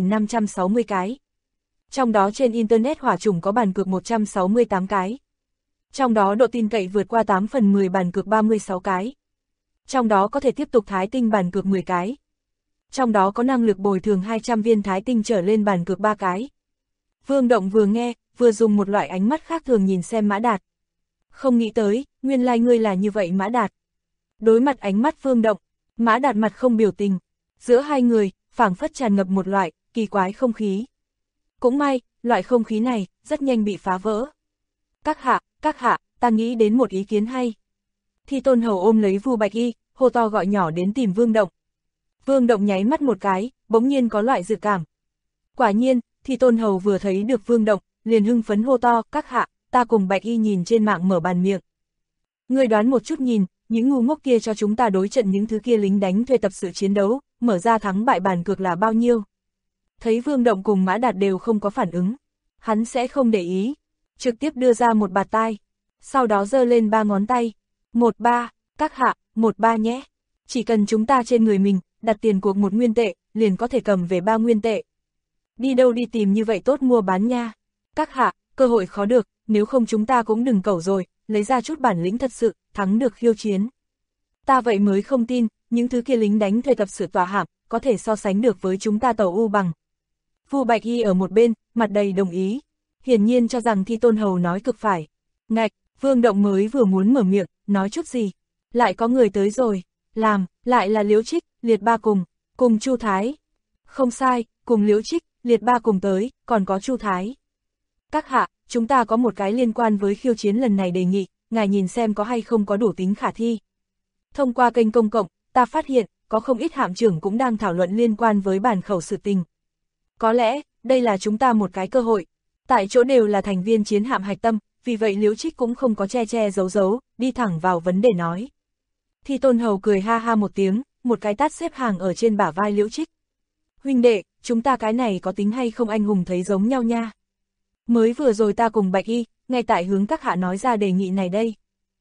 Speaker 2: 12.560 cái. Trong đó trên Internet hỏa chủng có bàn cược 168 cái. Trong đó độ tin cậy vượt qua 8 phần 10 bàn cược 36 cái. Trong đó có thể tiếp tục thái tinh bàn cược 10 cái. Trong đó có năng lực bồi thường 200 viên thái tinh trở lên bàn cược 3 cái. Vương Động vừa nghe, vừa dùng một loại ánh mắt khác thường nhìn xem Mã Đạt. Không nghĩ tới, nguyên lai ngươi là như vậy Mã Đạt. Đối mặt ánh mắt Vương Động, Mã Đạt mặt không biểu tình. Giữa hai người, phảng phất tràn ngập một loại kỳ quái không khí. Cũng may, loại không khí này rất nhanh bị phá vỡ. Các hạ, ta nghĩ đến một ý kiến hay. Thi Tôn Hầu ôm lấy Vu Bạch Y, hô to gọi nhỏ đến tìm Vương Động. Vương Động nháy mắt một cái, bỗng nhiên có loại dự cảm. Quả nhiên, Thi Tôn Hầu vừa thấy được Vương Động, liền hưng phấn hô to, các hạ, ta cùng Bạch Y nhìn trên mạng mở bàn miệng. Ngươi đoán một chút nhìn, những ngu ngốc kia cho chúng ta đối trận những thứ kia lính đánh thuê tập sự chiến đấu, mở ra thắng bại bàn cược là bao nhiêu. Thấy Vương Động cùng Mã Đạt đều không có phản ứng, hắn sẽ không để ý, trực tiếp đưa ra một bạt tai, sau đó giơ lên 3 ngón tay, 1-3, các hạ, 1-3 nhé. Chỉ cần chúng ta trên người mình, đặt tiền cuộc 1 nguyên tệ, liền có thể cầm về 3 nguyên tệ. Đi đâu đi tìm như vậy tốt mua bán nha. Các hạ, cơ hội khó được, nếu không chúng ta cũng đừng cẩu rồi, lấy ra chút bản lĩnh thật sự, thắng được khiêu chiến. Ta vậy mới không tin, những thứ kia lính đánh thuê tập sự tòa hạm, có thể so sánh được với chúng ta tàu U bằng. Vu Bạch Y ở một bên, mặt đầy đồng ý, hiển nhiên cho rằng Thi Tôn Hầu nói cực phải. Ngạch, Vương Động mới vừa muốn mở miệng, nói chút gì, lại có người tới rồi, lại là Liễu Trích, Liệt Ba cùng Chu Thái. Không sai, cùng Liễu Trích, Liệt Ba cùng tới, còn có Chu Thái. Các hạ, chúng ta có một cái liên quan với khiêu chiến lần này đề nghị, ngài nhìn xem có hay không có đủ tính khả thi. Thông qua kênh công cộng, ta phát hiện, có không ít hạm trưởng cũng đang thảo luận liên quan với bản khẩu sự tình. Có lẽ, đây là chúng ta một cái cơ hội. Tại chỗ đều là thành viên chiến hạm hạch tâm, vì vậy Liễu Trích cũng không có che giấu, đi thẳng vào vấn đề nói. Thi Tôn Hầu cười ha ha một tiếng, một cái tát xếp hàng ở trên bả vai Liễu Trích. Huynh đệ, chúng ta cái này có tính hay không anh hùng thấy giống nhau nha. Mới vừa rồi ta cùng Bạch Y, ngay tại hướng các hạ nói ra đề nghị này đây.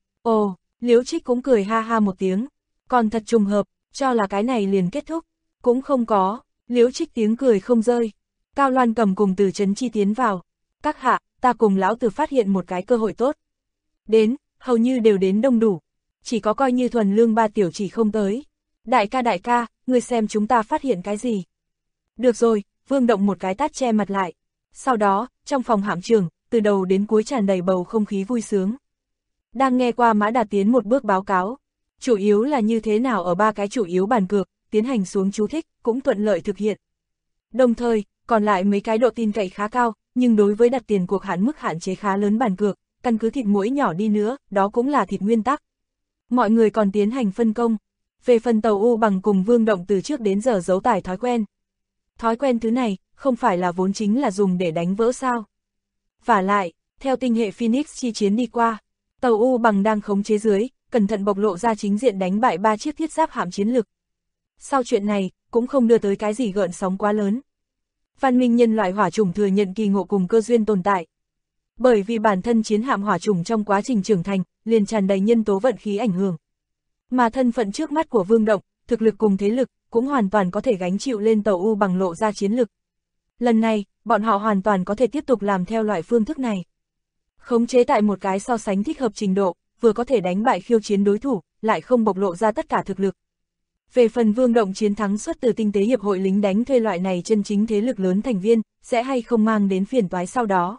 Speaker 2: Ồ, Liễu Trích cũng cười ha ha một tiếng, còn thật trùng hợp, cho là cái này liền kết thúc. Cũng không có, Liễu Trích tiếng cười không rơi. Cao Loan Cầm cùng Từ Trấn Chi tiến vào. Các hạ, ta cùng lão Từ phát hiện một cái cơ hội tốt. Đến, hầu như đều đến đông đủ. Chỉ có coi như Thuần Lương Ba tiểu chỉ không tới. Đại ca, ngươi xem chúng ta phát hiện cái gì. Được rồi, Vương Động một cái tát che mặt lại. Sau đó, trong phòng hạm trưởng, từ đầu đến cuối tràn đầy bầu không khí vui sướng. Đang nghe qua Mã Đạt tiến một bước báo cáo. Chủ yếu là như thế nào ở 3 cái chủ yếu bàn cược, tiến hành xuống chú thích, cũng thuận lợi thực hiện. Đồng thời, còn lại mấy cái độ tin cậy khá cao, nhưng đối với đặt tiền cuộc hạn mức hạn chế khá lớn bàn cược, căn cứ thịt muỗi nhỏ đi nữa, đó cũng là thịt nguyên tắc. Mọi người còn tiến hành phân công. Về phần tàu U bằng cùng Vương Động từ trước đến giờ giấu tải thói quen. Thói quen thứ này, không phải là vốn chính là dùng để đánh vỡ sao. Vả lại, theo tinh hệ Phoenix chi chiến đi qua, tàu U bằng đang khống chế dưới, cẩn thận bộc lộ ra chính diện đánh bại 3 chiếc thiết giáp hạm chiến lực. Sau chuyện này, cũng không đưa tới cái gì gợn sóng quá lớn. Văn minh nhân loại hỏa chủng thừa nhận kỳ ngộ cùng cơ duyên tồn tại. Bởi vì bản thân chiến hạm hỏa chủng trong quá trình trưởng thành, liền tràn đầy nhân tố vận khí ảnh hưởng. Mà thân phận trước mắt của Vương Động, thực lực cùng thế lực, cũng hoàn toàn có thể gánh chịu lên tàu U bằng lộ ra chiến lực. Lần này, bọn họ hoàn toàn có thể tiếp tục làm theo loại phương thức này. Khống chế tại một cái so sánh thích hợp trình độ, vừa có thể đánh bại khiêu chiến đối thủ, lại không bộc lộ ra tất cả thực lực. Về phần Vương Động chiến thắng xuất từ tinh tế hiệp hội lính đánh thuê loại này chân chính thế lực lớn thành viên, sẽ hay không mang đến phiền toái sau đó.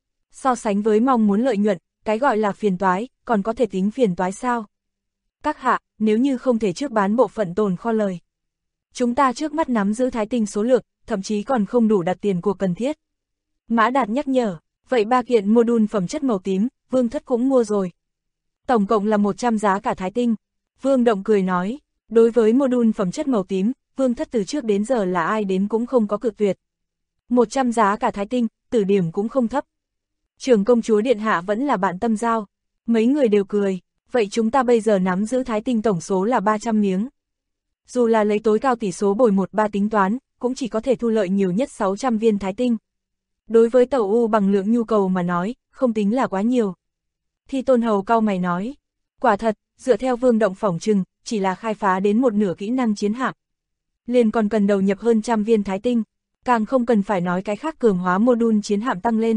Speaker 2: So sánh với mong muốn lợi nhuận, cái gọi là phiền toái, còn có thể tính phiền toái sao? Các hạ, nếu như không thể trước bán bộ phận tồn kho lời. Chúng ta trước mắt nắm giữ thái tinh số lượng, thậm chí còn không đủ đặt tiền cuộc cần thiết. Mã Đạt nhắc nhở, vậy 3 kiện module phẩm chất màu tím, Vương Thất cũng mua rồi. Tổng cộng là 100 giá cả thái tinh. Vương Động cười nói, đối với module phẩm chất màu tím, Vương thất từ trước đến giờ là ai đến cũng không có cự tuyệt. 100 giá cả thái tinh, tử điểm cũng không thấp. Trưởng công chúa điện hạ vẫn là bạn tâm giao. Mấy người đều cười, vậy chúng ta bây giờ nắm giữ thái tinh tổng số là 300 miếng. Dù là lấy tối cao tỷ số bồi 1-3 tính toán, cũng chỉ có thể thu lợi nhiều nhất 600 viên thái tinh. Đối với Tẩu U bằng lượng nhu cầu mà nói, không tính là quá nhiều. Thi Tôn Hầu cau mày nói, quả thật, dựa theo Vương Động phỏng chừng, chỉ là khai phá đến một nửa kỹ năng chiến hạm. Liền còn cần đầu nhập hơn 100 viên thái tinh, càng không cần phải nói cái khác cường hóa module chiến hạm tăng lên.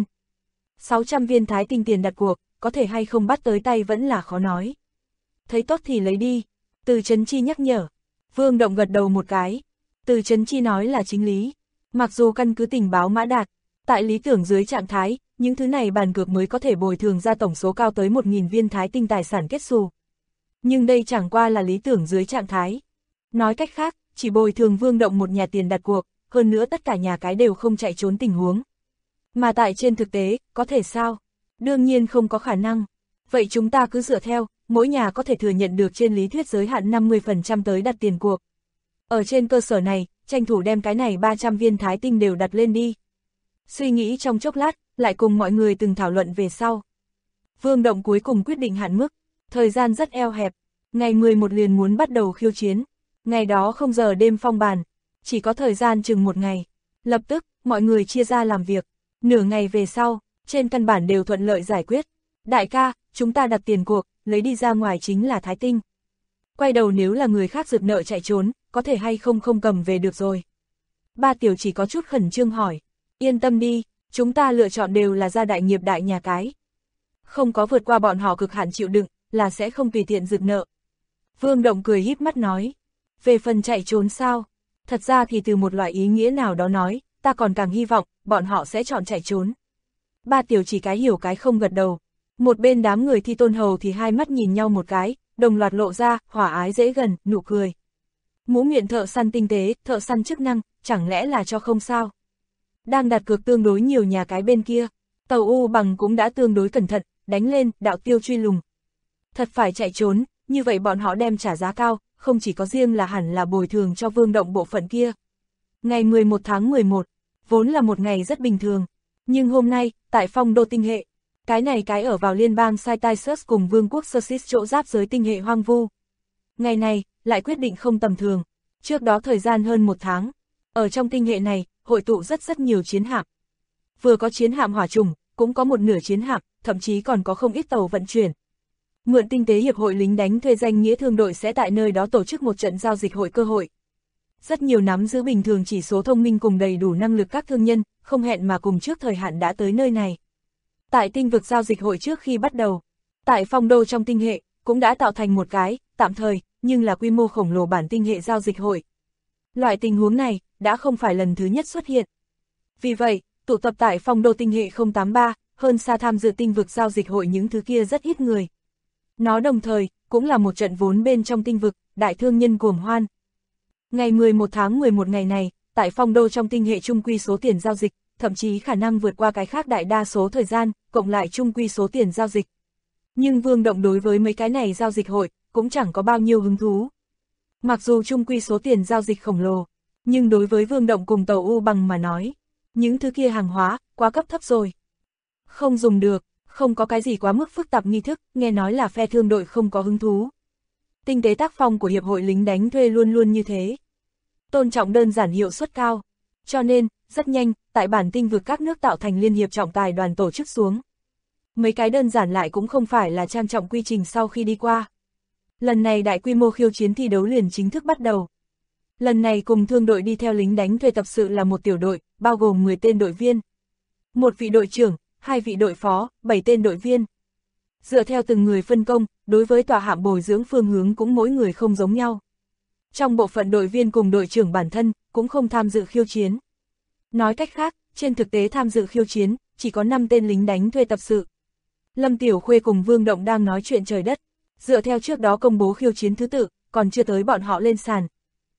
Speaker 2: 600 viên thái tinh tiền đặt cuộc, có thể hay không bắt tới tay vẫn là khó nói. Thấy tốt thì lấy đi, Từ Chấn Chi nhắc nhở. Vương Động gật đầu một cái, Từ Chấn Chi nói là chính lý. Mặc dù căn cứ tình báo Mã Đạt, tại lý tưởng dưới trạng thái, những thứ này bàn cược mới có thể bồi thường ra tổng số cao tới 1.000 viên thái tinh tài sản kết xù. Nhưng đây chẳng qua là lý tưởng dưới trạng thái. Nói cách khác, chỉ bồi thường Vương Động một nhà tiền đặt cuộc, hơn nữa tất cả nhà cái đều không chạy trốn tình huống. Mà tại trên thực tế, có thể sao? Đương nhiên không có khả năng. Vậy chúng ta cứ dựa theo, mỗi nhà có thể thừa nhận được trên lý thuyết giới hạn 50% tới đặt tiền cuộc. Ở trên cơ sở này, tranh thủ đem cái này 300 viên thái tinh đều đặt lên đi. Suy nghĩ trong chốc lát, lại cùng mọi người từng thảo luận về sau. Vương Động cuối cùng quyết định hạn mức, thời gian rất eo hẹp, ngày 11 liền muốn bắt đầu khiêu chiến. Ngày đó không giờ đêm phong bàn, chỉ có thời gian chừng một ngày. Lập tức, mọi người chia ra làm việc, nửa ngày về sau, trên căn bản đều thuận lợi giải quyết. Đại ca, chúng ta đặt tiền cuộc, lấy đi ra ngoài chính là thái tinh. Quay đầu nếu là người khác giật nợ chạy trốn, có thể hay không cầm về được rồi. Ba Tiểu chỉ có chút khẩn trương hỏi, yên tâm đi, chúng ta lựa chọn đều là gia đại nghiệp đại nhà cái. Không có vượt qua bọn họ cực hạn chịu đựng, là sẽ không tùy tiện giật nợ. Vương Động cười híp mắt nói, về phần chạy trốn sao? Thật ra thì từ một loại ý nghĩa nào đó nói, ta còn càng hy vọng, bọn họ sẽ chọn chạy trốn. Ba Tiểu chỉ cái hiểu cái không gật đầu. Một bên đám người Thi Tôn Hầu thì hai mắt nhìn nhau một cái, đồng loạt lộ ra, hòa ái dễ gần, nụ cười. Mũ miệng thợ săn tinh tế, thợ săn chức năng, chẳng lẽ là cho không sao? Đang đặt cược tương đối nhiều nhà cái bên kia, Tàu U Bằng cũng đã tương đối cẩn thận, đánh lên, đạo tiêu truy lùng. Thật phải chạy trốn, như vậy bọn họ đem trả giá cao, không chỉ có riêng là hẳn là bồi thường cho Vương Động bộ phận kia. Ngày 11 tháng 11, vốn là một ngày rất bình thường, nhưng hôm nay, tại Phong Đô tinh hệ, cái này cái ở vào liên bang Saitaisus cùng Vương quốc Sersis chỗ giáp giới tinh hệ hoang vu. Ngày này, lại quyết định không tầm thường, trước đó thời gian hơn một tháng, ở trong tinh hệ này, hội tụ rất nhiều chiến hạm. Vừa có chiến hạm hỏa trùng, cũng có một nửa chiến hạm, thậm chí còn có không ít tàu vận chuyển. Mượn tinh tế hiệp hội lính đánh thuê danh nghĩa thương đội sẽ tại nơi đó tổ chức một trận giao dịch hội cơ hội. Rất nhiều nắm giữ bình thường chỉ số thông minh cùng đầy đủ năng lực các thương nhân, không hẹn mà cùng trước thời hạn đã tới nơi này. Tại tinh vực giao dịch hội trước khi bắt đầu, tại Phong Đô trong tinh hệ, cũng đã tạo thành một cái, tạm thời, nhưng là quy mô khổng lồ bản tinh hệ giao dịch hội. Loại tình huống này, đã không phải lần thứ nhất xuất hiện. Vì vậy, tụ tập tại Phong Đô tinh hệ 083, hơn xa tham dự tinh vực giao dịch hội những thứ kia rất ít người. Nó đồng thời, cũng là một trận vốn bên trong tinh vực, đại thương nhân cuồng hoan. Ngày 11 tháng 11 ngày này, tại Phong Đô trong tinh hệ chung quy số tiền giao dịch, thậm chí khả năng vượt qua cái khác đại đa số thời gian, cộng lại chung quy số tiền giao dịch. Nhưng Vương Động đối với mấy cái này giao dịch hội, cũng chẳng có bao nhiêu hứng thú. Mặc dù chung quy số tiền giao dịch khổng lồ, nhưng đối với Vương Động cùng Tàu U Bằng mà nói, những thứ kia hàng hóa, quá cấp thấp rồi. Không dùng được, không có cái gì quá mức phức tạp nghi thức, nghe nói là phe thương đội không có hứng thú. Tinh tế tác phong của Hiệp hội lính đánh thuê luôn luôn như thế. Tôn trọng đơn giản hiệu suất cao. Cho nên, rất nhanh, tại bản tinh vực các nước tạo thành liên hiệp trọng tài đoàn tổ chức xuống. Mấy cái đơn giản lại cũng không phải là trang trọng quy trình sau khi đi qua. Lần này đại quy mô khiêu chiến thi đấu liền chính thức bắt đầu. Lần này cùng thương đội đi theo lính đánh thuê tập sự là một tiểu đội, bao gồm 10 tên đội viên. Một vị đội trưởng, 2 vị đội phó, 7 tên đội viên. Dựa theo từng người phân công, đối với tòa hạm bồi dưỡng phương hướng cũng mỗi người không giống nhau. Trong bộ phận đội viên cùng đội trưởng bản thân, cũng không tham dự khiêu chiến. Nói cách khác, trên thực tế tham dự khiêu chiến, chỉ có 5 tên lính đánh thuê tập sự. Lâm Tiểu Khuê cùng Vương Động đang nói chuyện trời đất. Dựa theo trước đó công bố khiêu chiến thứ tự, còn chưa tới bọn họ lên sàn.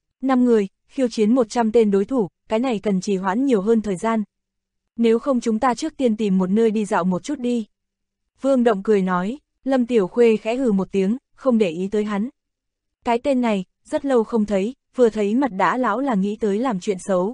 Speaker 2: 5 người, khiêu chiến 100 tên đối thủ, cái này cần trì hoãn nhiều hơn thời gian. Nếu không chúng ta trước tiên tìm một nơi đi dạo một chút đi. Vương Động cười nói, Lâm Tiểu Khuê khẽ hừ một tiếng, không để ý tới hắn. Cái tên này, rất lâu không thấy, vừa thấy mặt đã lão là nghĩ tới làm chuyện xấu.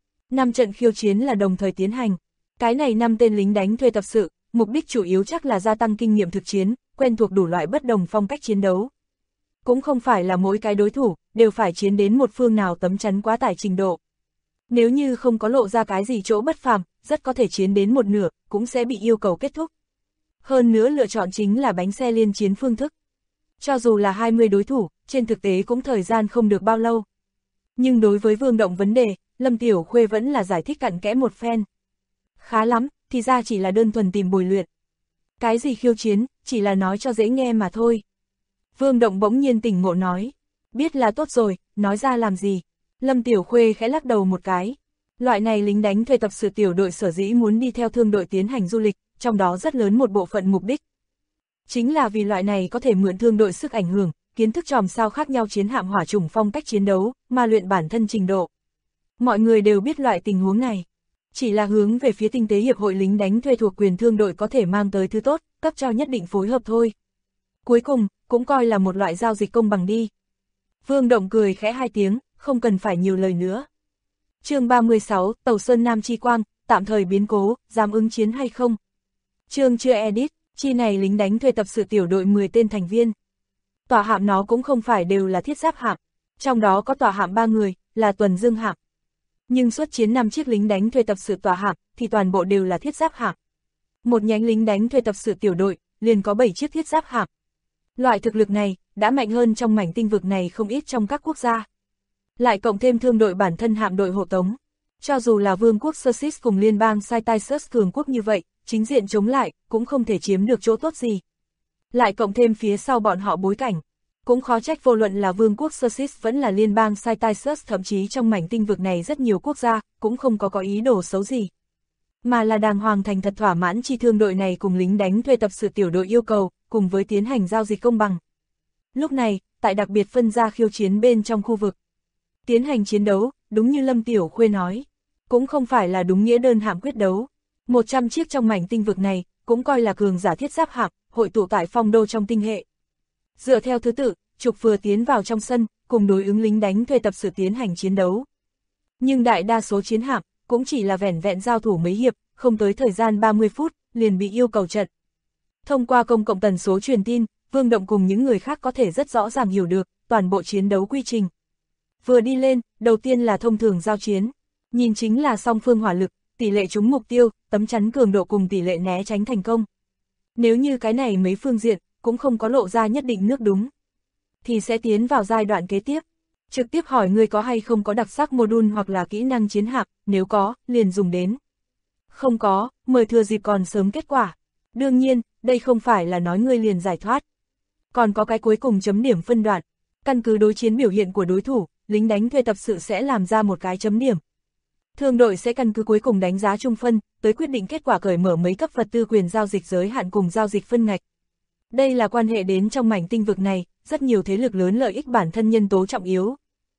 Speaker 2: 5 trận khiêu chiến là đồng thời tiến hành. Cái này 5 tên lính đánh thuê tập sự, mục đích chủ yếu chắc là gia tăng kinh nghiệm thực chiến, quen thuộc đủ loại bất đồng phong cách chiến đấu. Cũng không phải là mỗi cái đối thủ, đều phải chiến đến một phương nào tấm chắn quá tải trình độ. Nếu như không có lộ ra cái gì chỗ bất phàm, rất có thể chiến đến một nửa, cũng sẽ bị yêu cầu kết thúc. Hơn nữa lựa chọn chính là bánh xe liên chiến phương thức. Cho dù là 20 đối thủ, trên thực tế cũng thời gian không được bao lâu. Nhưng đối với Vương Động vấn đề, Lâm Tiểu Khuê vẫn là giải thích cặn kẽ một phen. Khá lắm, thì ra chỉ là đơn thuần tìm bồi luyện. Cái gì khiêu chiến, chỉ là nói cho dễ nghe mà thôi. Vương Động bỗng nhiên tỉnh ngộ nói. Biết là tốt rồi, nói ra làm gì. Lâm Tiểu Khuê khẽ lắc đầu một cái. Loại này lính đánh thuê tập sự tiểu đội sở dĩ muốn đi theo thương đội tiến hành du lịch, trong đó rất lớn một bộ phận mục đích. Chính là vì loại này có thể mượn thương đội sức ảnh hưởng, kiến thức chòm sao khác nhau chiến hạm hỏa chủng phong cách chiến đấu, mà luyện bản thân trình độ. Mọi người đều biết loại tình huống này. Chỉ là hướng về phía tinh tế hiệp hội lính đánh thuê thuộc quyền thương đội có thể mang tới thứ tốt, cấp cho nhất định phối hợp thôi. Cuối cùng, cũng coi là một loại giao dịch công bằng đi. Vương Động cười khẽ 2 tiếng, không cần phải nhiều lời nữa. Chương 36, Tàu Sơn Nam Chi Quang, tạm thời biến cố, dám ứng chiến hay không? Chương chưa edit, chi này lính đánh thuê tập sự tiểu đội 10 tên thành viên. Tòa hạm nó cũng không phải đều là thiết giáp hạm, trong đó có tòa hạm 3 người, là tuần dương hạm. Nhưng xuất chiến 5 chiếc lính đánh thuê tập sự tòa hạm, thì toàn bộ đều là thiết giáp hạm. Một nhánh lính đánh thuê tập sự tiểu đội, liền có 7 chiếc thiết giáp hạm. Loại thực lực này, đã mạnh hơn trong mảnh tinh vực này không ít trong các quốc gia. Lại cộng thêm thương đội bản thân hạm đội hộ tống. Cho dù là vương quốc Sussex cùng liên bang Cytisus cường quốc như vậy, chính diện chống lại, cũng không thể chiếm được chỗ tốt gì. Lại cộng thêm phía sau bọn họ bối cảnh. Cũng khó trách vô luận là vương quốc Sussex vẫn là liên bang Cytisus, thậm chí trong mảnh tinh vực này rất nhiều quốc gia, cũng không có ý đồ xấu gì. Mà là đàng hoàng thành thật thỏa mãn chi thương đội này cùng lính đánh thuê tập sự tiểu đội yêu cầu, cùng với tiến hành giao dịch công bằng. Lúc này, tại đặc biệt phân ra khiêu chiến bên trong khu vực. Tiến hành chiến đấu, đúng như Lâm Tiểu Khuê nói, cũng không phải là đúng nghĩa đơn hạm quyết đấu. 100 chiếc trong mảnh tinh vực này, cũng coi là cường giả thiết giáp hạm, hội tụ tại phong đô trong tinh hệ. Dựa theo thứ tự, trục vừa tiến vào trong sân, cùng đối ứng lính đánh thuê tập sự tiến hành chiến đấu. Nhưng đại đa số chiến hạm, cũng chỉ là vẻn vẹn giao thủ mấy hiệp, không tới thời gian 30 phút, liền bị yêu cầu trận. Thông qua công cộng tần số truyền tin, Vương Động cùng những người khác có thể rất rõ ràng hiểu được toàn bộ chiến đấu quy trình. Vừa đi lên, đầu tiên là thông thường giao chiến, nhìn chính là song phương hỏa lực, tỷ lệ trúng mục tiêu, tấm chắn cường độ cùng tỷ lệ né tránh thành công. Nếu như cái này mấy phương diện, cũng không có lộ ra nhất định nước đúng, thì sẽ tiến vào giai đoạn kế tiếp. Trực tiếp hỏi người có hay không có đặc sắc module hoặc là kỹ năng chiến hạm, nếu có, liền dùng đến. Không có, mời thừa dịp còn sớm kết quả. Đương nhiên, đây không phải là nói ngươi liền giải thoát. Còn có cái cuối cùng chấm điểm phân đoạn. Căn cứ đối chiến biểu hiện của đối thủ, lính đánh thuê tập sự sẽ làm ra một cái chấm điểm. Thương đội sẽ căn cứ cuối cùng đánh giá chung phân, tới quyết định kết quả cởi mở mấy cấp vật tư quyền giao dịch giới hạn cùng giao dịch phân ngạch. Đây là quan hệ đến trong mảnh tinh vực này, rất nhiều thế lực lớn lợi ích bản thân nhân tố trọng yếu.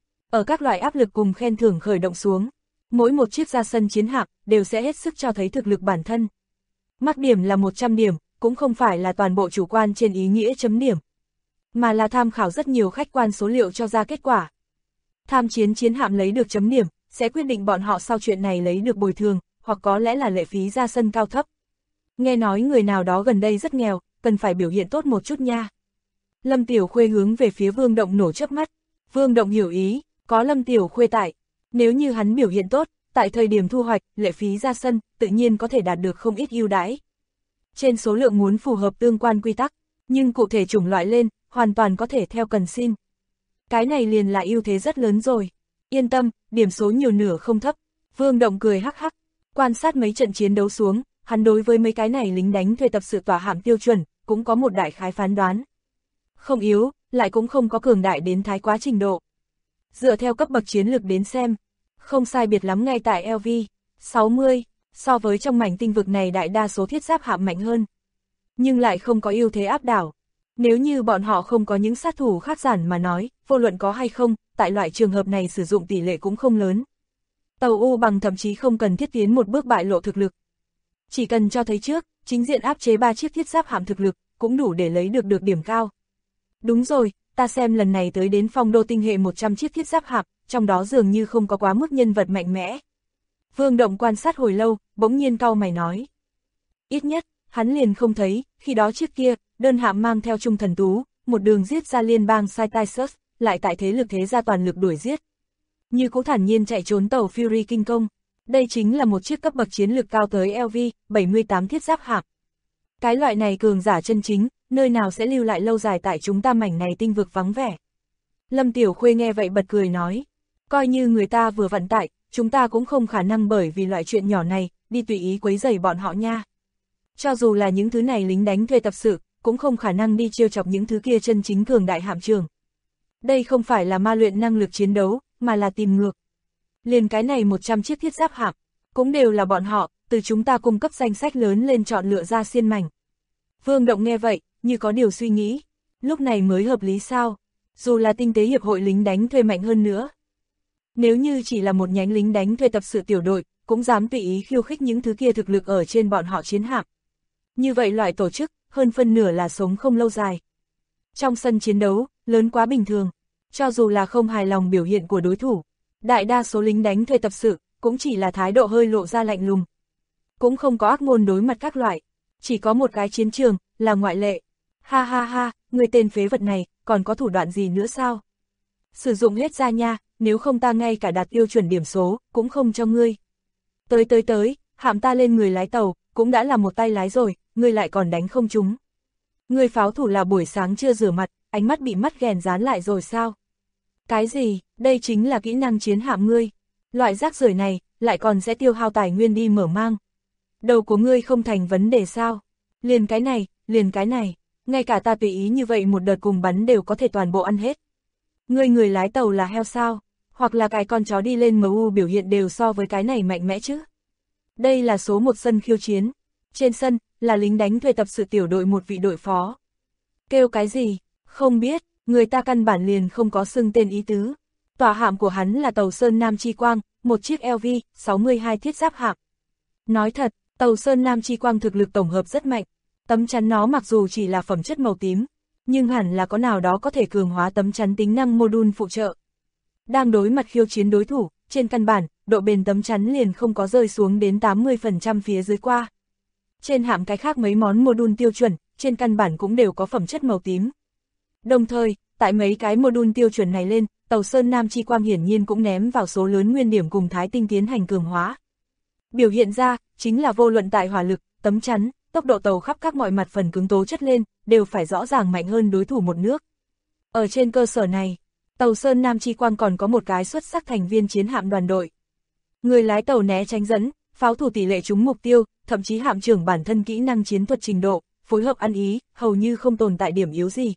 Speaker 2: Ở các loại áp lực cùng khen thưởng khởi động xuống, mỗi một chiếc ra sân chiến hạm đều sẽ hết sức cho thấy thực lực bản thân. Mắc điểm là 100 điểm, cũng không phải là toàn bộ chủ quan trên ý nghĩa chấm điểm, mà là tham khảo rất nhiều khách quan số liệu cho ra kết quả. Tham chiến chiến hạm lấy được chấm điểm, sẽ quyết định bọn họ sau chuyện này lấy được bồi thường, hoặc có lẽ là lệ phí ra sân cao thấp. Nghe nói người nào đó gần đây rất nghèo, cần phải biểu hiện tốt một chút nha. Lâm Tiểu Khuê hướng về phía Vương Động nổ chớp mắt. Vương Động hiểu ý, có Lâm Tiểu Khuê tại. Nếu như hắn biểu hiện tốt, tại thời điểm thu hoạch, lệ phí ra sân, tự nhiên có thể đạt được không ít ưu đãi. Trên số lượng muốn phù hợp tương quan quy tắc, nhưng cụ thể chủng loại lên, hoàn toàn có thể theo cần xin. Cái này liền là ưu thế rất lớn rồi. Yên tâm, điểm số nhiều nửa không thấp. Vương Động cười hắc hắc, quan sát mấy trận chiến đấu xuống, hắn đối với mấy cái này lính đánh thuê tập sự tỏa hạm tiêu chuẩn, cũng có một đại khái phán đoán. Không yếu, lại cũng không có cường đại đến thái quá trình độ. Dựa theo cấp bậc chiến lược đến xem, không sai biệt lắm ngay tại LV 60, so với trong mảnh tinh vực này đại đa số thiết giáp hạm mạnh hơn. Nhưng lại không có ưu thế áp đảo. Nếu như bọn họ không có những sát thủ khác giản mà nói, vô luận có hay không, tại loại trường hợp này sử dụng tỷ lệ cũng không lớn. Tàu U bằng thậm chí không cần thiết tiến một bước bại lộ thực lực. Chỉ cần cho thấy trước, chính diện áp chế 3 chiếc thiết giáp hạm thực lực, cũng đủ để lấy được điểm cao. Đúng rồi, ta xem lần này tới đến phong đô tinh hệ 100 chiếc thiết giáp hạm, trong đó dường như không có quá mức nhân vật mạnh mẽ. Vương Động quan sát hồi lâu, bỗng nhiên cau mày nói. Ít nhất, hắn liền không thấy, khi đó chiếc kia, đơn hạm mang theo Trung Thần Tú, một đường giết ra liên bang Cytisus, lại tại thế lực thế gia toàn lực đuổi giết. Như cũ thản nhiên chạy trốn tàu Fury kinh công. Đây chính là một chiếc cấp bậc chiến lược cao tới LV-78 thiết giáp hạm. Cái loại này cường giả chân chính, nơi nào sẽ lưu lại lâu dài tại chúng ta mảnh này tinh vực vắng vẻ. Lâm Tiểu Khuê nghe vậy bật cười nói, coi như người ta vừa vận tải, chúng ta cũng không khả năng bởi vì loại chuyện nhỏ này, đi tùy ý quấy rầy bọn họ nha. Cho dù là những thứ này lính đánh thuê tập sự, cũng không khả năng đi trêu chọc những thứ kia chân chính cường đại hạm trường. Đây không phải là ma luyện năng lực chiến đấu, mà là tìm ngược. Liền cái này 100 chiếc thiết giáp hạm, cũng đều là bọn họ, từ chúng ta cung cấp danh sách lớn lên chọn lựa ra xiên mảnh. Vương Động nghe vậy, như có điều suy nghĩ, lúc này mới hợp lý sao, dù là tinh tế hiệp hội lính đánh thuê mạnh hơn nữa. Nếu như chỉ là một nhánh lính đánh thuê tập sự tiểu đội, cũng dám tùy ý khiêu khích những thứ kia thực lực ở trên bọn họ chiến hạm. Như vậy loại tổ chức, hơn phân nửa là sống không lâu dài. Trong sân chiến đấu, lớn quá bình thường, cho dù là không hài lòng biểu hiện của đối thủ, đại đa số lính đánh thuê tập sự, cũng chỉ là thái độ hơi lộ ra lạnh lùng. Cũng không có ác ngôn đối mặt các loại, chỉ có một cái chiến trường, là ngoại lệ. Ha ha ha, người tên phế vật này, còn có thủ đoạn gì nữa sao? Sử dụng hết ra nha, nếu không ta ngay cả đạt tiêu chuẩn điểm số, cũng không cho ngươi. Tới, hạm ta lên người lái tàu, cũng đã là một tay lái rồi, ngươi lại còn đánh không trúng. Ngươi pháo thủ là buổi sáng chưa rửa mặt, ánh mắt bị mắt ghèn dán lại rồi sao? Cái gì, đây chính là kỹ năng chiến hạm ngươi. Loại rác rưởi này, lại còn sẽ tiêu hao tài nguyên đi mở mang. Đầu của ngươi không thành vấn đề sao? Liền cái này, ngay cả ta tùy ý như vậy một đợt cùng bắn đều có thể toàn bộ ăn hết. Người lái tàu là heo sao? Hoặc là cái con chó đi lên MU biểu hiện đều so với cái này mạnh mẽ chứ? Đây là số một sân khiêu chiến. Trên sân, là lính đánh thuê tập sự tiểu đội một vị đội phó. Kêu cái gì? Không biết, người ta căn bản liền không có xưng tên ý tứ. Tòa hạm của hắn là tàu Sơn Nam Chi Quang, một chiếc LV-62 thiết giáp hạm. Nói thật, tàu Sơn Nam Chi Quang thực lực tổng hợp rất mạnh. Tấm chắn nó mặc dù chỉ là phẩm chất màu tím, nhưng hẳn là có nào đó có thể cường hóa tấm chắn tính năng module phụ trợ. Đang đối mặt khiêu chiến đối thủ, trên căn bản, độ bền tấm chắn liền không có rơi xuống đến 80% phía dưới qua. Trên hạm cái khác mấy món module tiêu chuẩn, trên căn bản cũng đều có phẩm chất màu tím. Đồng thời, tại mấy cái module tiêu chuẩn này lên, tàu Sơn Nam Chi Quang hiển nhiên cũng ném vào số lớn nguyên điểm cùng Thái Tinh tiến hành cường hóa. Biểu hiện ra, chính là vô luận tại hỏa lực, tấm chắn, tốc độ tàu khắp các mọi mặt phần cứng tố chất lên, đều phải rõ ràng mạnh hơn đối thủ một nước. Ở trên cơ sở này, tàu Sơn Nam Chi Quang còn có một cái xuất sắc thành viên chiến hạm đoàn đội. Người lái tàu né tránh dẫn, pháo thủ tỷ lệ trúng mục tiêu, thậm chí hạm trưởng bản thân kỹ năng chiến thuật trình độ, phối hợp ăn ý, hầu như không tồn tại điểm yếu gì.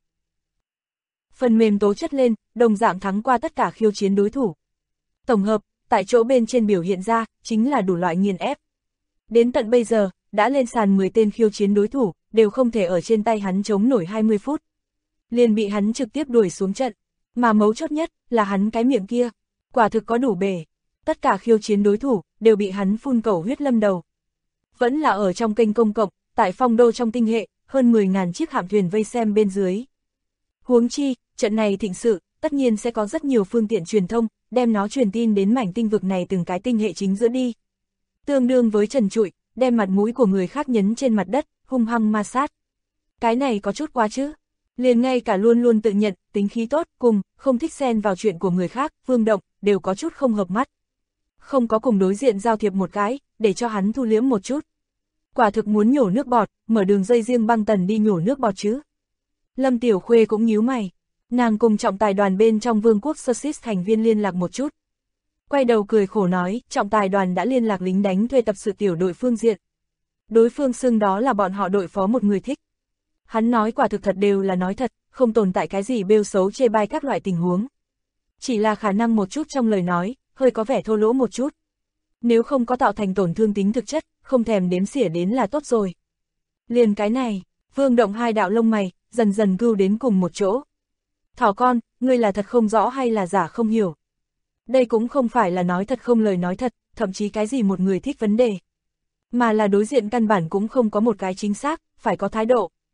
Speaker 2: Phần mềm tố chất lên, đồng dạng thắng qua tất cả khiêu chiến đối thủ. Tổng hợp, tại chỗ bên trên biểu hiện ra, chính là đủ loại nghiền ép. Đến tận bây giờ, đã lên sàn 10 tên khiêu chiến đối thủ, đều không thể ở trên tay hắn chống nổi 20 phút. Liền bị hắn trực tiếp đuổi xuống trận. Mà mấu chốt nhất, là hắn cái miệng kia. Quả thực có đủ bể. Tất cả khiêu chiến đối thủ, đều bị hắn phun cẩu huyết lâm đầu. Vẫn là ở trong kênh công cộng, tại phong đô trong tinh hệ, hơn 10.000 chiếc hạm thuyền vây xem bên dưới. Huống chi, trận này thịnh sự, tất nhiên sẽ có rất nhiều phương tiện truyền thông, đem nó truyền tin đến mảnh tinh vực này từng cái tinh hệ chính giữa đi. Tương đương với trần trụi, đem mặt mũi của người khác nhấn trên mặt đất, hung hăng ma sát. Cái này có chút quá chứ. Liền ngay cả luôn luôn tự nhận, tính khí tốt, cùng, không thích xen vào chuyện của người khác, Vương Động, đều có chút không hợp mắt. Không có cùng đối diện giao thiệp một cái, để cho hắn thu liếm một chút. Quả thực muốn nhổ nước bọt, mở đường dây riêng băng tần đi nhổ nước bọt chứ. Lâm Tiểu Khuê cũng nhíu mày. Nàng cùng trọng tài đoàn bên trong Vương quốc Sussex thành viên liên lạc một chút. Quay đầu cười khổ nói, trọng tài đoàn đã liên lạc lính đánh thuê tập sự tiểu đội phương diện. Đối phương xưng đó là bọn họ đội phó một người thích. Hắn nói quả thực thật đều là nói thật, không tồn tại cái gì bêu xấu chê bai các loại tình huống. Chỉ là khả năng một chút trong lời nói, hơi có vẻ thô lỗ một chút. Nếu không có tạo thành tổn thương tính thực chất, không thèm đếm xỉa đến là tốt rồi. Liền cái này, Vương Động hai đạo lông mày, dần dần gưu đến cùng một chỗ. Thỏ con, ngươi là thật không rõ hay là giả không hiểu. Đây cũng không phải là nói thật không lời nói thật, thậm chí cái gì một người thích vấn đề. Mà là đối diện căn bản cũng không có một cái chính xác, phải có thái độ.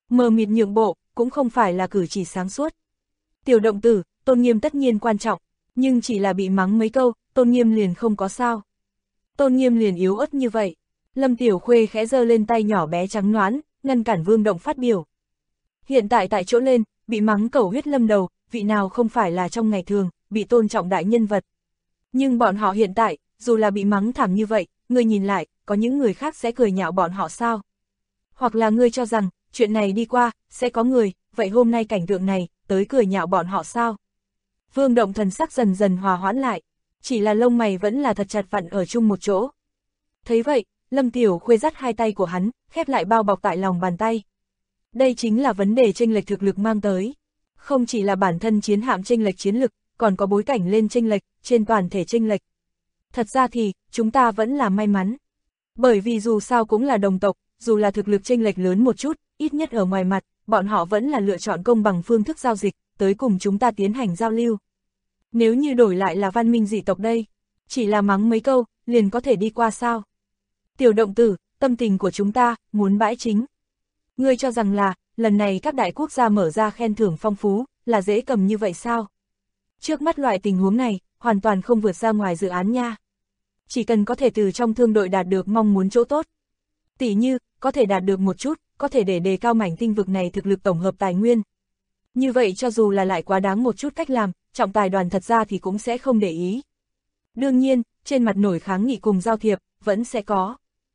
Speaker 2: Mờ mịt nhượng bộ, cũng không phải là cử chỉ sáng suốt. Tiểu động tử, tôn nghiêm tất nhiên quan trọng, nhưng chỉ là bị mắng mấy câu, tôn nghiêm liền không có sao. Tôn nghiêm liền yếu ớt như vậy. Lâm Tiểu Khuê khẽ giơ lên tay nhỏ bé trắng nõn, ngăn cản Vương Động phát biểu. Hiện tại tại chỗ lên, bị mắng cầu huyết lâm đầu, vị nào không phải là trong ngày thường, bị tôn trọng đại nhân vật. Nhưng bọn họ hiện tại, dù là bị mắng thảm như vậy, người nhìn lại, có những người khác sẽ cười nhạo bọn họ sao? Hoặc là ngươi cho rằng, chuyện này đi qua, sẽ có người, vậy hôm nay cảnh tượng này, tới cười nhạo bọn họ sao? Vương Động thần sắc dần dần hòa hoãn lại, chỉ là lông mày vẫn là thật chặt vặn ở chung một chỗ. Thấy vậy, Lâm Tiểu Khuê dắt hai tay của hắn, khép lại bao bọc tại lòng bàn tay. Đây chính là vấn đề chênh lệch thực lực mang tới. Không chỉ là bản thân chiến hạm chênh lệch chiến lực, còn có bối cảnh lên chênh lệch, trên toàn thể chênh lệch. Thật ra thì, chúng ta vẫn là may mắn. Bởi vì dù sao cũng là đồng tộc, dù là thực lực chênh lệch lớn một chút, ít nhất ở ngoài mặt, bọn họ vẫn là lựa chọn công bằng phương thức giao dịch, tới cùng chúng ta tiến hành giao lưu. Nếu như đổi lại là văn minh dị tộc đây, chỉ là mắng mấy câu, liền có thể đi qua sao? Tiểu động tử, tâm tình của chúng ta, muốn bãi chính. Ngươi cho rằng là, lần này các đại quốc gia mở ra khen thưởng phong phú, là dễ cầm như vậy sao? Trước mắt loại tình huống này, hoàn toàn không vượt ra ngoài dự án nha. Chỉ cần có thể từ trong thương đội đạt được mong muốn chỗ tốt. Tỉ như, có thể đạt được một chút, có thể để đề cao mảnh tinh vực này thực lực tổng hợp tài nguyên. Như vậy cho dù là lại quá đáng một chút cách làm, trọng tài đoàn thật ra thì cũng sẽ không để ý. Đương nhiên, trên mặt nổi kháng nghị cùng giao thiệp, vẫn sẽ có.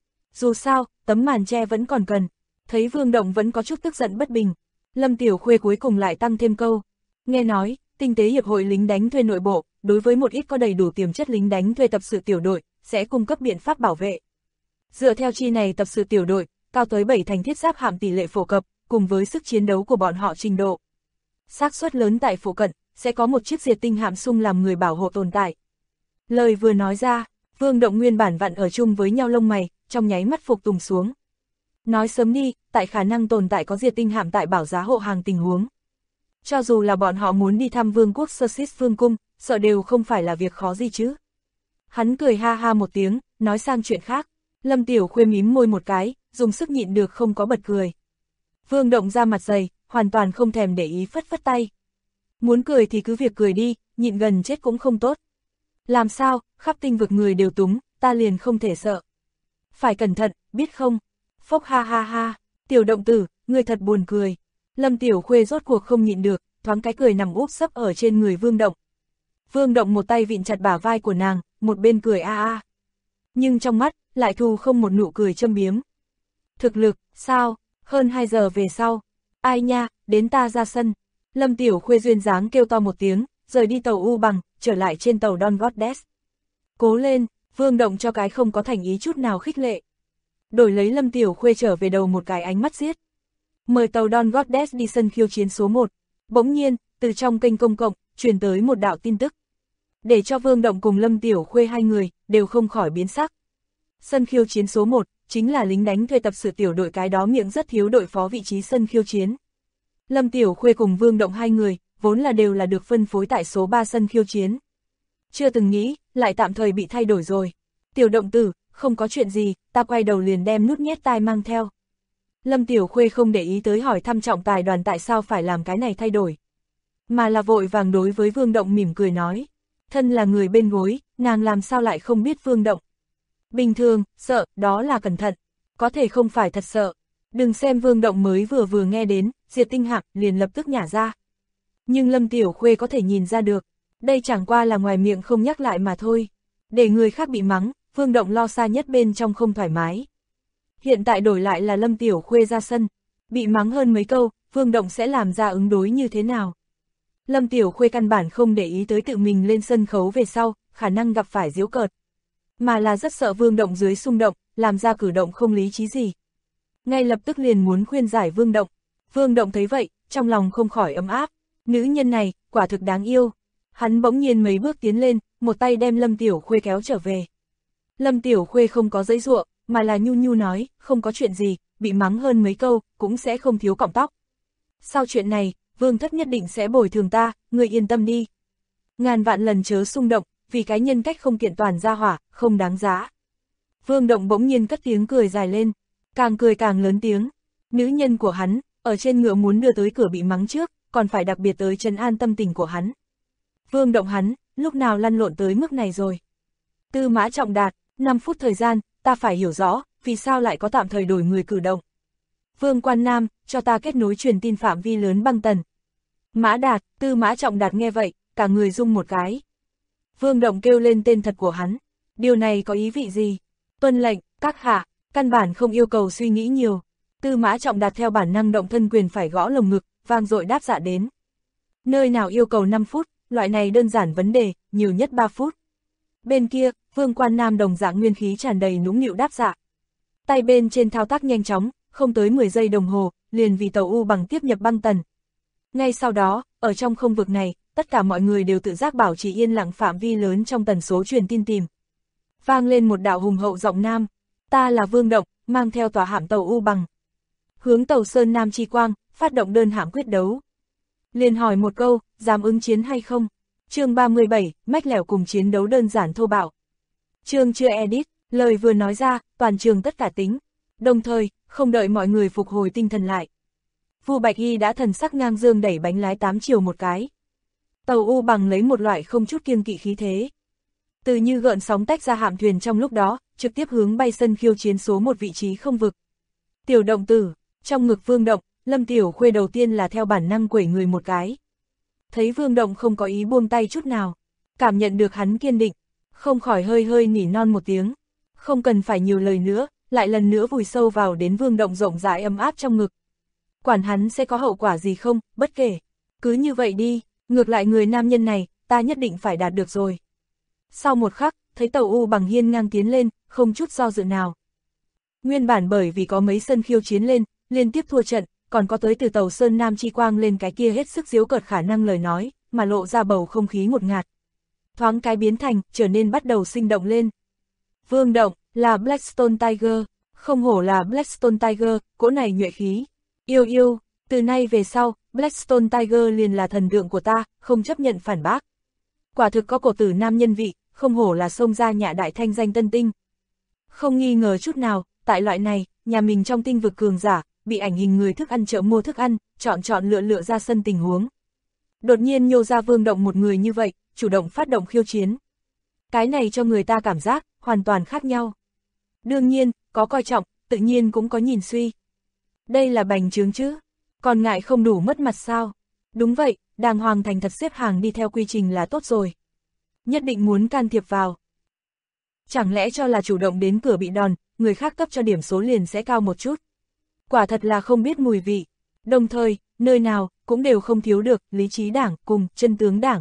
Speaker 2: Dù sao, tấm màn che vẫn còn cần. Thấy Vương Động vẫn có chút tức giận bất bình. Lâm Tiểu Khuê cuối cùng lại tăng thêm câu. Nghe nói, tinh tế hiệp hội lính đánh thuê nội bộ, đối với một ít có đầy đủ tiềm chất lính đánh thuê tập sự tiểu đội, sẽ cung cấp biện pháp bảo vệ. Dựa theo chi này tập sự tiểu đội, cao tới 7 thành thiết giáp hạm tỷ lệ phổ cập, cùng với sức chiến đấu của bọn họ trình độ. Xác suất lớn tại phụ cận, sẽ có một chiếc diệt tinh hạm sung làm người bảo hộ tồn tại. Lời vừa nói ra, Vương Động nguyên bản vặn ở chung với nhau lông mày, trong nháy mắt phục tùng xuống. Nói sớm đi, tại khả năng tồn tại có diệt tinh hạm tại bảo giá hộ hàng tình huống. Cho dù là bọn họ muốn đi thăm vương quốc Sơ-Xít vương cung, sợ đều không phải là việc khó gì chứ. Hắn cười ha ha một tiếng, nói sang chuyện khác. Lâm Tiểu Khuê mím môi một cái, dùng sức nhịn được không có bật cười. Vương Động ra mặt dày, hoàn toàn không thèm để ý phất phất tay. Muốn cười thì cứ việc cười đi, nhịn gần chết cũng không tốt. Làm sao, khắp tinh vực người đều túng, ta liền không thể sợ. Phải cẩn thận, biết không? Phốc ha ha ha, tiểu động tử, người thật buồn cười. Lâm Tiểu Khuê rốt cuộc không nhịn được, thoáng cái cười nằm úp sấp ở trên người Vương Động. Vương Động một tay vịn chặt bả vai của nàng, một bên cười a a. Nhưng trong mắt, lại thu không một nụ cười châm biếm. Thực lực, sao? Hơn 2 giờ về sau. Ai nha, đến ta ra sân. Lâm Tiểu Khuê duyên dáng kêu to một tiếng, rời đi tàu U bằng, trở lại trên tàu Don Goddess. Cố lên, Vương Động cho cái không có thành ý chút nào khích lệ. Đổi lấy Lâm Tiểu Khuê trở về đầu một cái ánh mắt giết. Mời tàu Don Goddess đi sân khiêu chiến số 1. Bỗng nhiên, từ trong kênh công cộng, truyền tới một đạo tin tức. Để cho Vương Động cùng Lâm Tiểu Khuê hai người, đều không khỏi biến sắc. Sân khiêu chiến số 1, chính là lính đánh thuê tập sự tiểu đội cái đó miệng rất thiếu đội phó vị trí sân khiêu chiến. Lâm Tiểu Khuê cùng Vương Động hai người, vốn là đều là được phân phối tại số 3 sân khiêu chiến. Chưa từng nghĩ, lại tạm thời bị thay đổi rồi. Tiểu động tử, không có chuyện gì, ta quay đầu liền đem nút nhét tai mang theo. Lâm Tiểu Khuê không để ý tới hỏi thăm trọng tài đoàn tại sao phải làm cái này thay đổi. Mà là vội vàng đối với Vương Động mỉm cười nói. Thân là người bên gối, nàng làm sao lại không biết Vương Động. Bình thường, sợ, đó là cẩn thận. Có thể không phải thật sợ. Đừng xem Vương Động mới vừa nghe đến, diệt tinh hạm liền lập tức nhả ra. Nhưng Lâm Tiểu Khuê có thể nhìn ra được. Đây chẳng qua là ngoài miệng không nhắc lại mà thôi. Để người khác bị mắng, Vương Động lo xa nhất bên trong không thoải mái. Hiện tại đổi lại là Lâm Tiểu Khuê ra sân. Bị mắng hơn mấy câu, Vương Động sẽ làm ra ứng đối như thế nào? Lâm Tiểu Khuê căn bản không để ý tới tự mình lên sân khấu về sau, khả năng gặp phải giễu cợt. Mà là rất sợ Vương Động dưới xung động, làm ra cử động không lý trí gì. Ngay lập tức liền muốn khuyên giải Vương Động. Vương Động thấy vậy, trong lòng không khỏi ấm áp. Nữ nhân này, quả thực đáng yêu. Hắn bỗng nhiên mấy bước tiến lên, một tay đem Lâm Tiểu Khuê kéo trở về. Lâm Tiểu Khuê không có giãy giụa, mà là nhu nhu nói, không có chuyện gì, bị mắng hơn mấy câu, cũng sẽ không thiếu cọng tóc. Sau chuyện này, Vương thất nhất định sẽ bồi thường ta, người yên tâm đi. Ngàn vạn lần chớ xung động, vì cái nhân cách không kiện toàn ra hỏa, không đáng giá. Vương Động bỗng nhiên cất tiếng cười dài lên, càng cười càng lớn tiếng. Nữ nhân của hắn, ở trên ngựa muốn đưa tới cửa bị mắng trước, còn phải đặc biệt tới trấn an tâm tình của hắn. Vương Động hắn, lúc nào lăn lộn tới mức này rồi? Tư Mã Trọng Đạt, 5 phút thời gian, ta phải hiểu rõ, vì sao lại có tạm thời đổi người cử động. Vương Quan Nam, cho ta kết nối truyền tin phạm vi lớn băng tần. Mã Đạt, Tư Mã Trọng Đạt nghe vậy, cả người rung một cái. Vương Động kêu lên tên thật của hắn. Điều này có ý vị gì? Tuân lệnh, các hạ, căn bản không yêu cầu suy nghĩ nhiều. Tư Mã Trọng Đạt theo bản năng động thân quyền phải gõ lồng ngực, vang dội đáp dạ đến. Nơi nào yêu cầu 5 phút, loại này đơn giản vấn đề, nhiều nhất 3 phút. Bên kia, Vương Quan Nam đồng dạng nguyên khí tràn đầy nũng nịu đáp dạ. Tay bên trên thao tác nhanh chóng, không tới 10 giây đồng hồ, liền vì tàu U bằng tiếp nhập băng tần. Ngay sau đó, ở trong không vực này, tất cả mọi người đều tự giác bảo trì yên lặng phạm vi lớn trong tần số truyền tin tìm. Vang lên một đạo hùng hậu giọng nam, ta là Vương Động, mang theo tòa hạm tàu U bằng. Hướng tàu Sơn Nam Chi Quang, phát động đơn hạm quyết đấu. Liền hỏi một câu, dám ứng chiến hay không? Chương 37, mách lẻo cùng chiến đấu đơn giản thô bạo. Chương chưa edit, lời vừa nói ra, toàn trường tất cả tính. Đồng thời, không đợi mọi người phục hồi tinh thần lại. Vu Bạch Y đã thần sắc ngang dương đẩy bánh lái 8 chiều một cái. Tàu U bằng lấy một loại không chút kiêng kỵ khí thế. Từ như gợn sóng tách ra hạm thuyền trong lúc đó, trực tiếp hướng bay sân khiêu chiến số một vị trí không vực. Tiểu động tử, trong ngực Vương Động, Lâm Tiểu Khuê đầu tiên là theo bản năng quẩy người một cái. Thấy Vương Động không có ý buông tay chút nào, cảm nhận được hắn kiên định, không khỏi hơi hơi nỉ non một tiếng. Không cần phải nhiều lời nữa, lại lần nữa vùi sâu vào đến Vương Động rộng rãi ấm áp trong ngực. Quản hắn sẽ có hậu quả gì không, bất kể. Cứ như vậy đi, ngược lại người nam nhân này, ta nhất định phải đạt được rồi. Sau một khắc, thấy tàu U bằng hiên ngang tiến lên, không chút do dự nào. Nguyên bản bởi vì có mấy sân khiêu chiến lên, liên tiếp thua trận, còn có tới từ tàu Sơn Nam Chi Quang lên cái kia hết sức giễu cợt khả năng lời nói, mà lộ ra bầu không khí ngột ngạt. Thoáng cái biến thành, trở nên bắt đầu sinh động lên. Vương Động, là Blackstone Tiger, không hổ là Blackstone Tiger, cỗ này nhuệ khí. Yêu yêu, từ nay về sau, Blackstone Tiger liền là thần tượng của ta, không chấp nhận phản bác. Quả thực có cổ tử nam nhân vị, không hổ là xông ra nhạ đại thanh danh tân tinh. Không nghi ngờ chút nào, tại loại này, nhà mình trong tinh vực cường giả, bị ảnh hình người thức ăn chợ mua thức ăn, chọn lựa ra sân tình huống. Đột nhiên nhô ra Vương Động một người như vậy, chủ động phát động khiêu chiến. Cái này cho người ta cảm giác, hoàn toàn khác nhau. Đương nhiên, có coi trọng, tự nhiên cũng có nhìn suy. Đây là bành trướng chứ, còn ngại không đủ mất mặt sao? Đúng vậy, đàng hoàng thành thật xếp hàng đi theo quy trình là tốt rồi. Nhất định muốn can thiệp vào. Chẳng lẽ cho là chủ động đến cửa bị đòn, người khác cấp cho điểm số liền sẽ cao một chút. Quả thật là không biết mùi vị. Đồng thời, nơi nào, cũng đều không thiếu được, lý trí đảng, cùng, chân tướng đảng.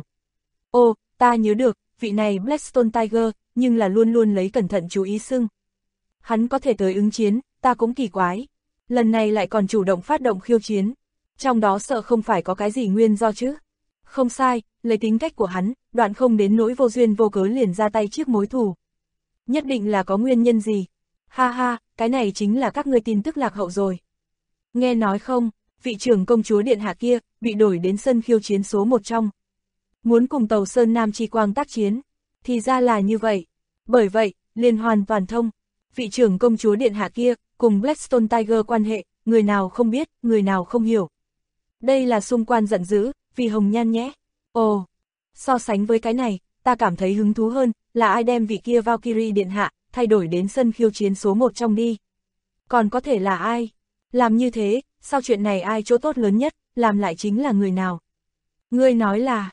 Speaker 2: Ô, ta nhớ được, vị này Blackstone Tiger, nhưng là luôn luôn lấy cẩn thận chú ý xưng. Hắn có thể tới ứng chiến, ta cũng kỳ quái. Lần này lại còn chủ động phát động khiêu chiến. Trong đó sợ không phải có cái gì nguyên do chứ. Không sai, lấy tính cách của hắn, đoạn không đến nỗi vô duyên vô cớ liền ra tay trước mối thù. Nhất định là có nguyên nhân gì. Ha ha, cái này chính là các ngươi tin tức lạc hậu rồi. Nghe nói không, vị trưởng công chúa điện hạ kia, bị đổi đến sân khiêu chiến số 1 trong. Muốn cùng tàu Sơn Nam Chi Quang tác chiến. Thì ra là như vậy. Bởi vậy, liền hoàn toàn thông. Vị trưởng công chúa điện hạ kia, cùng Blackstone Tiger quan hệ, người nào không biết, người nào không hiểu. Đây là xung quan giận dữ, vì hồng nhan nhé. Ồ, so sánh với cái này, ta cảm thấy hứng thú hơn, là ai đem vị kia Valkyrie điện hạ, thay đổi đến sân khiêu chiến số 1 trong đi. Còn có thể là ai? Làm như thế, sau chuyện này ai chỗ tốt lớn nhất, làm lại chính là người nào? Ngươi nói là,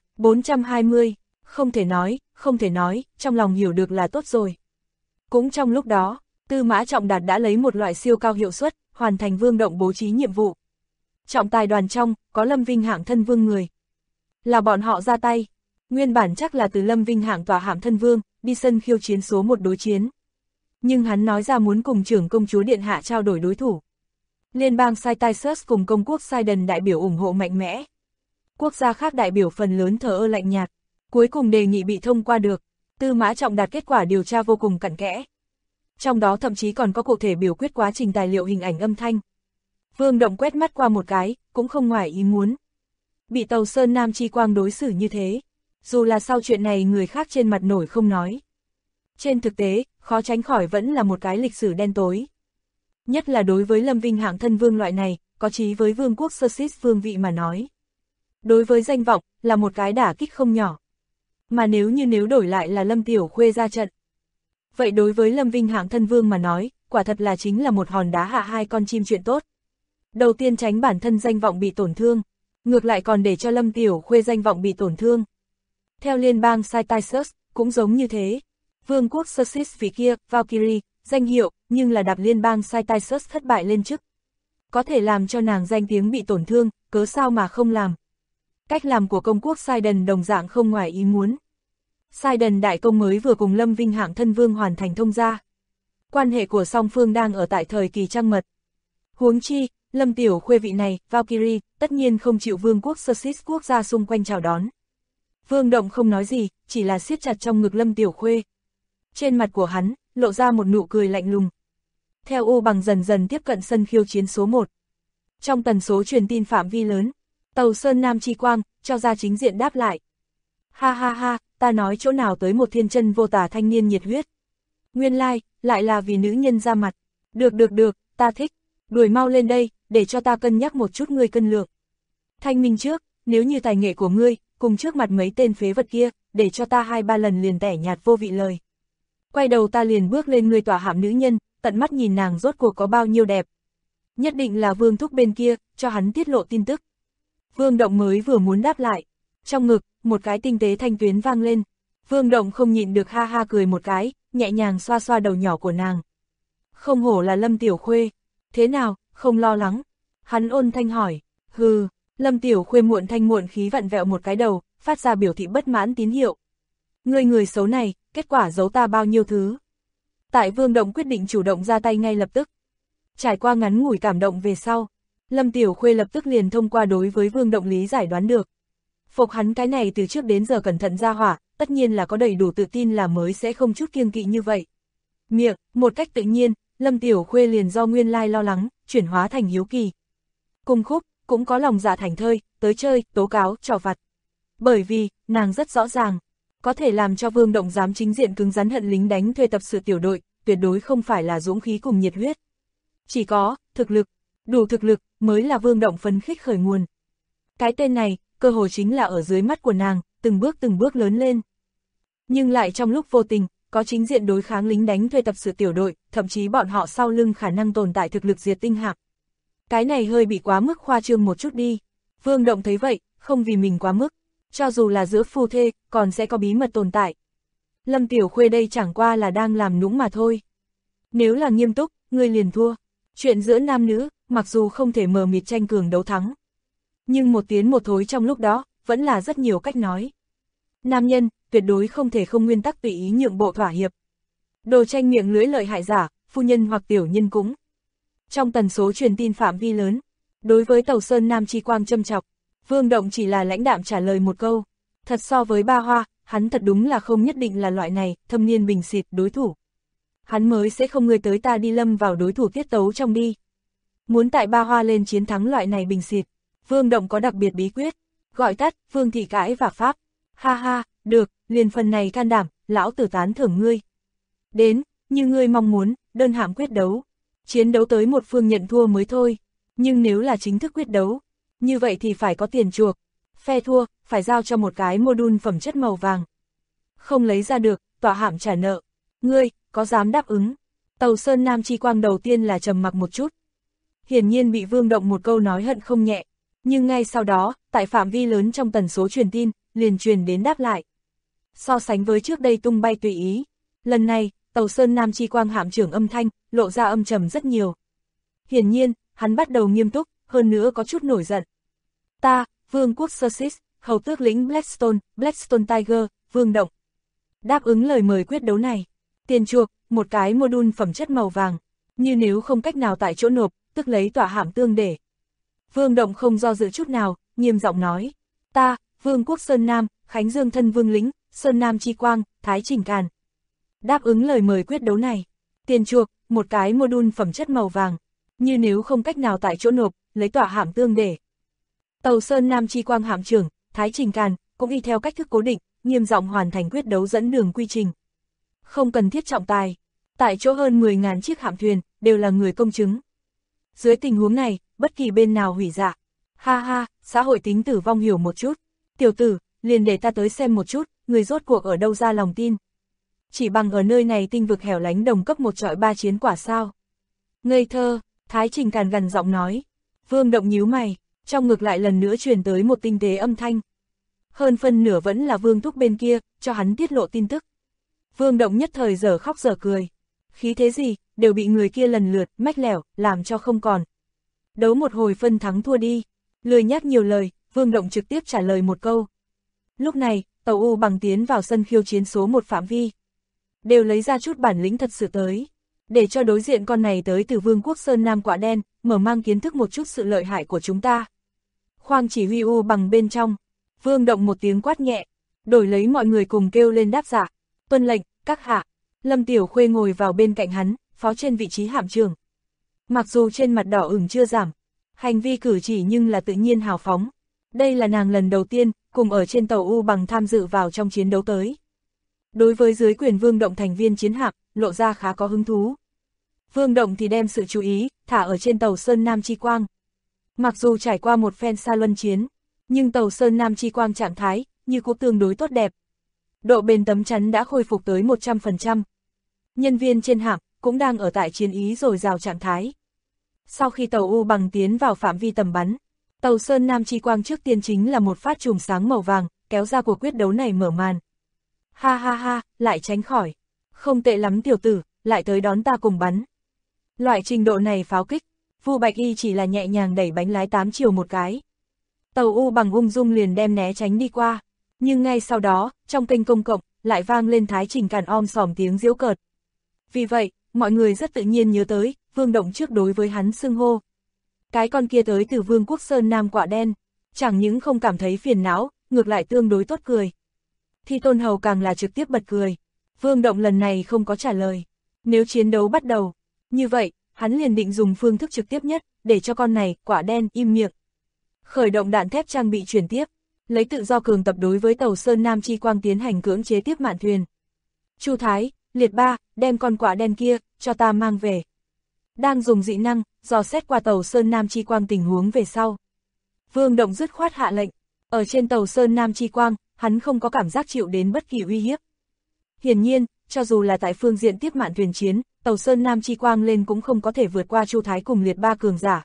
Speaker 2: 420, không thể nói, trong lòng hiểu được là tốt rồi. Cũng trong lúc đó, Tư Mã Trọng Đạt đã lấy một loại siêu cao hiệu suất, hoàn thành Vương Động bố trí nhiệm vụ. Trọng tài đoàn trong, có Lâm Vinh hạng thân vương người. Là bọn họ ra tay. Nguyên bản chắc là từ Lâm Vinh hạng tòa hạng thân vương, đi sân khiêu chiến số 1 đối chiến. Nhưng hắn nói ra muốn cùng trưởng công chúa điện hạ trao đổi đối thủ. Liên bang Cytisus cùng công quốc Sidon đại biểu ủng hộ mạnh mẽ. Quốc gia khác đại biểu phần lớn thờ ơ lạnh nhạt. Cuối cùng đề nghị bị thông qua được. Tư Mã Trọng Đạt kết quả điều tra vô cùng cặn kẽ. Trong đó thậm chí còn có cụ thể biểu quyết quá trình tài liệu hình ảnh âm thanh. Vương Động quét mắt qua một cái, cũng không ngoài ý muốn. Bị tàu Sơn Nam Chi Quang đối xử như thế. Dù là sau chuyện này người khác trên mặt nổi không nói. Trên thực tế, khó tránh khỏi vẫn là một cái lịch sử đen tối. Nhất là đối với Lâm Vinh hạng thân vương loại này, có chí với vương quốc Sussex vương vị mà nói. Đối với danh vọng, là một cái đả kích không nhỏ. Mà nếu đổi lại là Lâm Tiểu Khuê ra trận. Vậy đối với Lâm Vinh hạng thân vương mà nói, quả thật là chính là một hòn đá hạ hai con chim chuyện tốt. Đầu tiên tránh bản thân danh vọng bị tổn thương, ngược lại còn để cho Lâm Tiểu Khuê danh vọng bị tổn thương. Theo liên bang Cytisus, cũng giống như thế. Vương quốc Sussex vì kia, Valkyrie, danh hiệu, nhưng là đạp liên bang Cytisus thất bại lên chức. Có thể làm cho nàng danh tiếng bị tổn thương, cớ sao mà không làm. Cách làm của công quốc Sidon đồng dạng không ngoài ý muốn. Sidon đại công mới vừa cùng Lâm Vinh hạng thân vương hoàn thành thông gia. Quan hệ của song phương đang ở tại thời kỳ trăng mật. Huống chi, Lâm Tiểu Khuê vị này, Valkyrie, tất nhiên không chịu vương quốc Sussex quốc gia xung quanh chào đón. Vương Động không nói gì, chỉ là siết chặt trong ngực Lâm Tiểu Khuê. Trên mặt của hắn, lộ ra một nụ cười lạnh lùng. Theo U Bằng dần dần tiếp cận sân khiêu chiến số 1. Trong tần số truyền tin phạm vi lớn, tàu Sơn Nam Chi Quang, cho ra chính diện đáp lại. Ha ha ha, ta nói chỗ nào tới một thiên chân vô tà thanh niên nhiệt huyết. Nguyên lai, lại là vì nữ nhân ra mặt. Được, ta thích. Đuổi mau lên đây, để cho ta cân nhắc một chút ngươi cân lượng. Thanh minh trước, nếu như tài nghệ của ngươi, cùng trước mặt mấy tên phế vật kia, để cho ta 2-3 lần liền tẻ nhạt vô vị lời. Quay đầu ta liền bước lên ngươi tỏa hạm nữ nhân, tận mắt nhìn nàng rốt cuộc có bao nhiêu đẹp. Nhất định là Vương Thúc bên kia, cho hắn tiết lộ tin tức. Vương Động mới vừa muốn đáp lại. Trong ngực, một cái tinh tế thanh tuyến vang lên. Vương Động không nhịn được ha ha cười một cái, nhẹ nhàng xoa xoa đầu nhỏ của nàng. Không hổ là Lâm Tiểu Khuê. Thế nào, không lo lắng? Hắn ôn thanh hỏi. Hừ, Lâm Tiểu Khuê muộn thanh muộn khí vặn vẹo một cái đầu, phát ra biểu thị bất mãn tín hiệu. Người xấu này, kết quả giấu ta bao nhiêu thứ. Tại Vương Động quyết định chủ động ra tay ngay lập tức. Trải qua ngắn ngủi cảm động về sau, Lâm Tiểu Khuê lập tức liền thông qua đối với Vương Động lý giải đoán được. Phục hắn cái này từ trước đến giờ cẩn thận ra hỏa, tất nhiên là có đầy đủ tự tin là mới sẽ không chút kiêng kỵ như vậy. Miệng, một cách tự nhiên, Lâm Tiểu Khuê liền do nguyên lai lo lắng, chuyển hóa thành hiếu kỳ. Cùng khúc, cũng có lòng dạ thảnh thơi, tới chơi, tố cáo, trò vặt. Bởi vì, nàng rất rõ ràng, có thể làm cho Vương Động dám chính diện cứng rắn hận lính đánh thuê tập sự tiểu đội, tuyệt đối không phải là dũng khí cùng nhiệt huyết. Chỉ có, thực lực, đủ thực lực, mới là Vương Động phấn khích khởi nguồn. Cái tên này, cơ hội chính là ở dưới mắt của nàng, từng bước lớn lên. Nhưng lại trong lúc vô tình, có chính diện đối kháng lính đánh thuê tập sự tiểu đội, thậm chí bọn họ sau lưng khả năng tồn tại thực lực diệt tinh hạc. Cái này hơi bị quá mức khoa trương một chút đi. Vương Động thấy vậy, không vì mình quá mức, cho dù là giữa phu thê, còn sẽ có bí mật tồn tại. Lâm Tiểu Khuê đây chẳng qua là đang làm nũng mà thôi. Nếu là nghiêm túc, ngươi liền thua. Chuyện giữa nam nữ, mặc dù không thể mờ mịt tranh cường đấu thắng. Nhưng một tiến một thối trong lúc đó, vẫn là rất nhiều cách nói. Nam nhân, tuyệt đối không thể không nguyên tắc tùy ý nhượng bộ thỏa hiệp. Đồ tranh miệng lưỡi lợi hại giả, phu nhân hoặc tiểu nhân cũng. Trong tần số truyền tin phạm vi lớn, đối với tàu Sơn Nam Chi Quang châm chọc, Vương Động chỉ là lãnh đạm trả lời một câu. Thật so với Ba Hoa, hắn thật đúng là không nhất định là loại này, thâm niên bình xịt đối thủ. Hắn mới sẽ không người tới ta đi lâm vào đối thủ tiết tấu trong đi. Muốn tại Ba Hoa lên chiến thắng loại này bình xịt, Vương Động có đặc biệt bí quyết, gọi tắt, Vương thị cãi và pháp. Ha ha, được, liền phần này can đảm, lão tử tán thưởng ngươi. Đến, như ngươi mong muốn, đơn hạng quyết đấu. Chiến đấu tới một phương nhận thua mới thôi, nhưng nếu là chính thức quyết đấu, như vậy thì phải có tiền chuộc. Phe thua, phải giao cho một cái module phẩm chất màu vàng. Không lấy ra được, tọa hạm trả nợ. Ngươi, có dám đáp ứng? Tàu Sơn Nam Chi Quang đầu tiên là trầm mặc một chút. Hiển nhiên bị Vương Động một câu nói hận không nhẹ. Nhưng ngay sau đó, tại phạm vi lớn trong tần số truyền tin, liền truyền đến đáp lại. So sánh với trước đây tung bay tùy ý, lần này, tàu Sơn Nam Chi Quang hạm trưởng âm thanh, lộ ra âm trầm rất nhiều. Hiển nhiên, hắn bắt đầu nghiêm túc, hơn nữa có chút nổi giận. Ta, Vương quốc Sussex, hầu tước lĩnh Blackstone Tiger, Vương Động. Đáp ứng lời mời quyết đấu này. Tiền chuộc, một cái module phẩm chất màu vàng, như nếu không cách nào tại chỗ nộp, tức lấy tỏa hạm tương để. Vương Động không do dự chút nào, nghiêm giọng nói. Ta, Vương quốc Sơn Nam, Khánh Dương thân vương lĩnh, Sơn Nam Chi Quang, Thái Trình Càn. Đáp ứng lời mời quyết đấu này. Tiền chuộc, một cái module phẩm chất màu vàng, như nếu không cách nào tại chỗ nộp, lấy tỏa hạm tương để. Tàu Sơn Nam Chi Quang hạm trưởng, Thái Trình Càn, cũng y theo cách thức cố định, nghiêm giọng hoàn thành quyết đấu dẫn đường quy trình. Không cần thiết trọng tài. Tại chỗ hơn 10.000 chiếc hạm thuyền, đều là người công chứng. Dưới tình huống này, bất kỳ bên nào hủy dạ. Ha ha, xã hội tính tử vong hiểu một chút. Tiểu tử, liền để ta tới xem một chút, người rốt cuộc ở đâu ra lòng tin. Chỉ bằng ở nơi này tinh vực hẻo lánh đồng cấp một trọi ba chiến quả sao. Ngây thơ, Thái Trình càn gần giọng nói. Vương Động nhíu mày, trong ngực lại lần nữa truyền tới một tinh tế âm thanh. Hơn phân nửa vẫn là Vương Thúc bên kia, cho hắn tiết lộ tin tức. Vương Động nhất thời dở khóc dở cười. Khí thế gì, đều bị người kia lần lượt, mách lẻo, làm cho không còn. Đấu một hồi phân thắng thua đi. Lười nhắc nhiều lời, Vương Động trực tiếp trả lời một câu. Lúc này, tàu U bằng tiến vào sân khiêu chiến số 1 phạm vi. Đều lấy ra chút bản lĩnh thật sự tới. Để cho đối diện con này tới từ Vương quốc Sơn Nam Quả Đen, mở mang kiến thức một chút sự lợi hại của chúng ta. Khoang chỉ huy U bằng bên trong. Vương Động một tiếng quát nhẹ, đổi lấy mọi người cùng kêu lên đáp dạ. Tuân lệnh, các hạ. Lâm Tiểu Khuê ngồi vào bên cạnh hắn, phó trên vị trí hạm trưởng. Mặc dù trên mặt đỏ ửng chưa giảm, hành vi cử chỉ nhưng là tự nhiên hào phóng. Đây là nàng lần đầu tiên, cùng ở trên tàu U bằng tham dự vào trong chiến đấu tới. Đối với dưới quyền Vương Động thành viên chiến hạm, lộ ra khá có hứng thú. Vương Động thì đem sự chú ý, thả ở trên tàu Sơn Nam Chi Quang. Mặc dù trải qua một phen xa luân chiến, nhưng tàu Sơn Nam Chi Quang trạng thái, như cũng tương đối tốt đẹp. Độ bền tấm chắn đã khôi phục tới 100%. Nhân viên trên hạm, cũng đang ở tại chiến ý dồi dào trạng thái. Sau khi tàu U bằng tiến vào phạm vi tầm bắn, tàu Sơn Nam Chi Quang trước tiên chính là một phát chùm sáng màu vàng, kéo ra cuộc quyết đấu này mở màn. Ha ha ha, lại tránh khỏi. Không tệ lắm tiểu tử, lại tới đón ta cùng bắn. Loại trình độ này pháo kích, Vu Bạch Y chỉ là nhẹ nhàng đẩy bánh lái 8 chiều một cái. Tàu U bằng ung dung liền đem né tránh đi qua. Nhưng ngay sau đó, trong kênh công cộng, lại vang lên Thái Trình càn om sòm tiếng giễu cợt. Vì vậy, mọi người rất tự nhiên nhớ tới, Vương Động trước đối với hắn xưng hô. Cái con kia tới từ Vương quốc Sơn Nam Quả Đen, chẳng những không cảm thấy phiền não, ngược lại tương đối tốt cười. Thi Tôn Hầu càng là trực tiếp bật cười. Vương Động lần này không có trả lời. Nếu chiến đấu bắt đầu, như vậy, hắn liền định dùng phương thức trực tiếp nhất, để cho con này, Quả Đen, im miệng. Khởi động đạn thép trang bị chuyển tiếp, lấy tự do cường tập đối với tàu Sơn Nam Chi Quang tiến hành cưỡng chế tiếp mạn thuyền. Chu Thái, Liệt Ba, đem con Quả Đen kia, cho ta mang về. Đang dùng dị năng, dò xét qua tàu Sơn Nam Chi Quang tình huống về sau. Vương Động dứt khoát hạ lệnh, ở trên tàu Sơn Nam Chi Quang, hắn không có cảm giác chịu đến bất kỳ uy hiếp. Hiển nhiên, cho dù là tại phương diện tiếp mạn thuyền chiến, tàu Sơn Nam Chi Quang lên cũng không có thể vượt qua Chu Thái cùng Liệt Ba cường giả.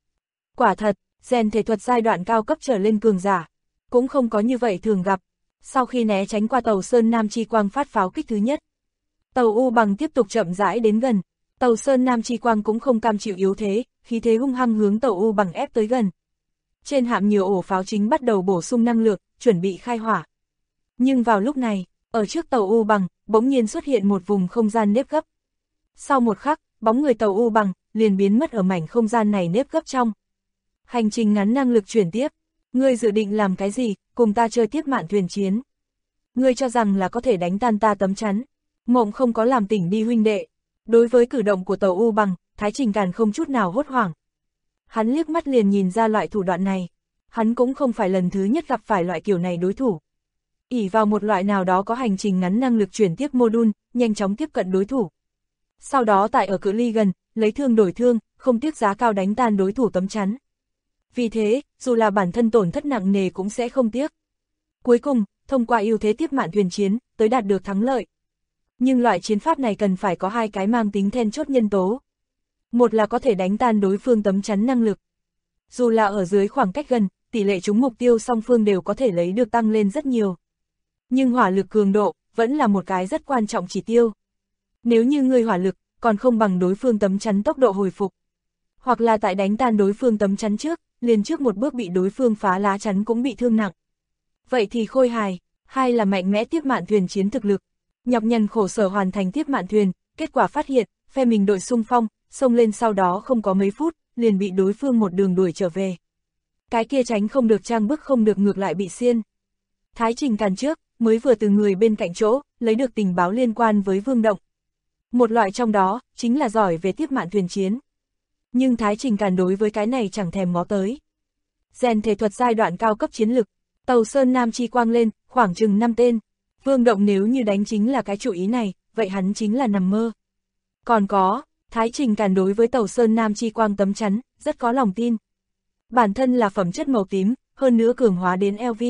Speaker 2: Quả thật, rèn thể thuật giai đoạn cao cấp trở lên cường giả, cũng không có như vậy thường gặp. Sau khi né tránh qua tàu Sơn Nam Chi Quang phát pháo kích thứ nhất, tàu U bằng tiếp tục chậm rãi đến gần. Tàu Sơn Nam Chi Quang cũng không cam chịu yếu thế, khí thế hung hăng hướng tàu U bằng ép tới gần. Trên hạm nhiều ổ pháo chính bắt đầu bổ sung năng lượng, chuẩn bị khai hỏa. Nhưng vào lúc này, ở trước tàu U bằng, bỗng nhiên xuất hiện một vùng không gian nếp gấp. Sau một khắc, bóng người tàu U bằng liền biến mất ở mảnh không gian này nếp gấp trong. Hành trình ngắn năng lực chuyển tiếp, ngươi dự định làm cái gì, cùng ta chơi tiếp mạn thuyền chiến. Ngươi cho rằng là có thể đánh tan ta tấm chắn, mộng không có làm tỉnh đi huynh đệ. Đối với cử động của tàu U bằng, Thái Trình Càn không chút nào hốt hoảng. Hắn liếc mắt liền nhìn ra loại thủ đoạn này. Hắn cũng không phải lần thứ nhất gặp phải loại kiểu này đối thủ. Ỷ vào một loại nào đó có hành trình ngắn năng lực chuyển tiếp module, nhanh chóng tiếp cận đối thủ. Sau đó tại ở cự ly gần, lấy thương đổi thương, không tiếc giá cao đánh tan đối thủ tấm chắn. Vì thế, dù là bản thân tổn thất nặng nề cũng sẽ không tiếc. Cuối cùng, thông qua ưu thế tiếp mạn thuyền chiến, tới đạt được thắng lợi. Nhưng loại chiến pháp này cần phải có hai cái mang tính then chốt nhân tố. Một là có thể đánh tan đối phương tấm chắn năng lực. Dù là ở dưới khoảng cách gần, tỷ lệ trúng mục tiêu song phương đều có thể lấy được tăng lên rất nhiều. Nhưng hỏa lực cường độ, vẫn là một cái rất quan trọng chỉ tiêu. Nếu như người hỏa lực, còn không bằng đối phương tấm chắn tốc độ hồi phục. Hoặc là tại đánh tan đối phương tấm chắn trước, liền trước một bước bị đối phương phá lá chắn cũng bị thương nặng. Vậy thì khôi hài, hai là mạnh mẽ tiếp mạn thuyền chiến thực lực. Nhọc nhằn khổ sở hoàn thành tiếp mạn thuyền, kết quả phát hiện, phe mình đội xung phong, xông lên sau đó không có mấy phút, liền bị đối phương một đường đuổi trở về. Cái kia tránh không được trang bức không được ngược lại bị xiên. Thái Trình Càn trước, mới vừa từ người bên cạnh chỗ, lấy được tình báo liên quan với Vương Động. Một loại trong đó, chính là giỏi về tiếp mạn thuyền chiến. Nhưng Thái Trình Càn đối với cái này chẳng thèm ngó tới. Rèn thể thuật giai đoạn cao cấp chiến lực, tàu Sơn Nam Chi Quang lên, khoảng chừng 5 tên. Vương Động nếu như đánh chính là cái chủ ý này, vậy hắn chính là nằm mơ. Còn có, Thái Trình Càn đối với Tàu Sơn Nam Chi Quang tấm chắn, rất có lòng tin. Bản thân là phẩm chất màu tím, hơn nữa cường hóa đến LV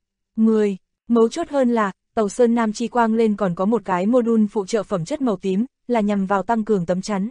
Speaker 2: 10. Mấu chốt hơn là, Tàu Sơn Nam Chi Quang lên còn có một cái module phụ trợ phẩm chất màu tím, là nhằm vào tăng cường tấm chắn.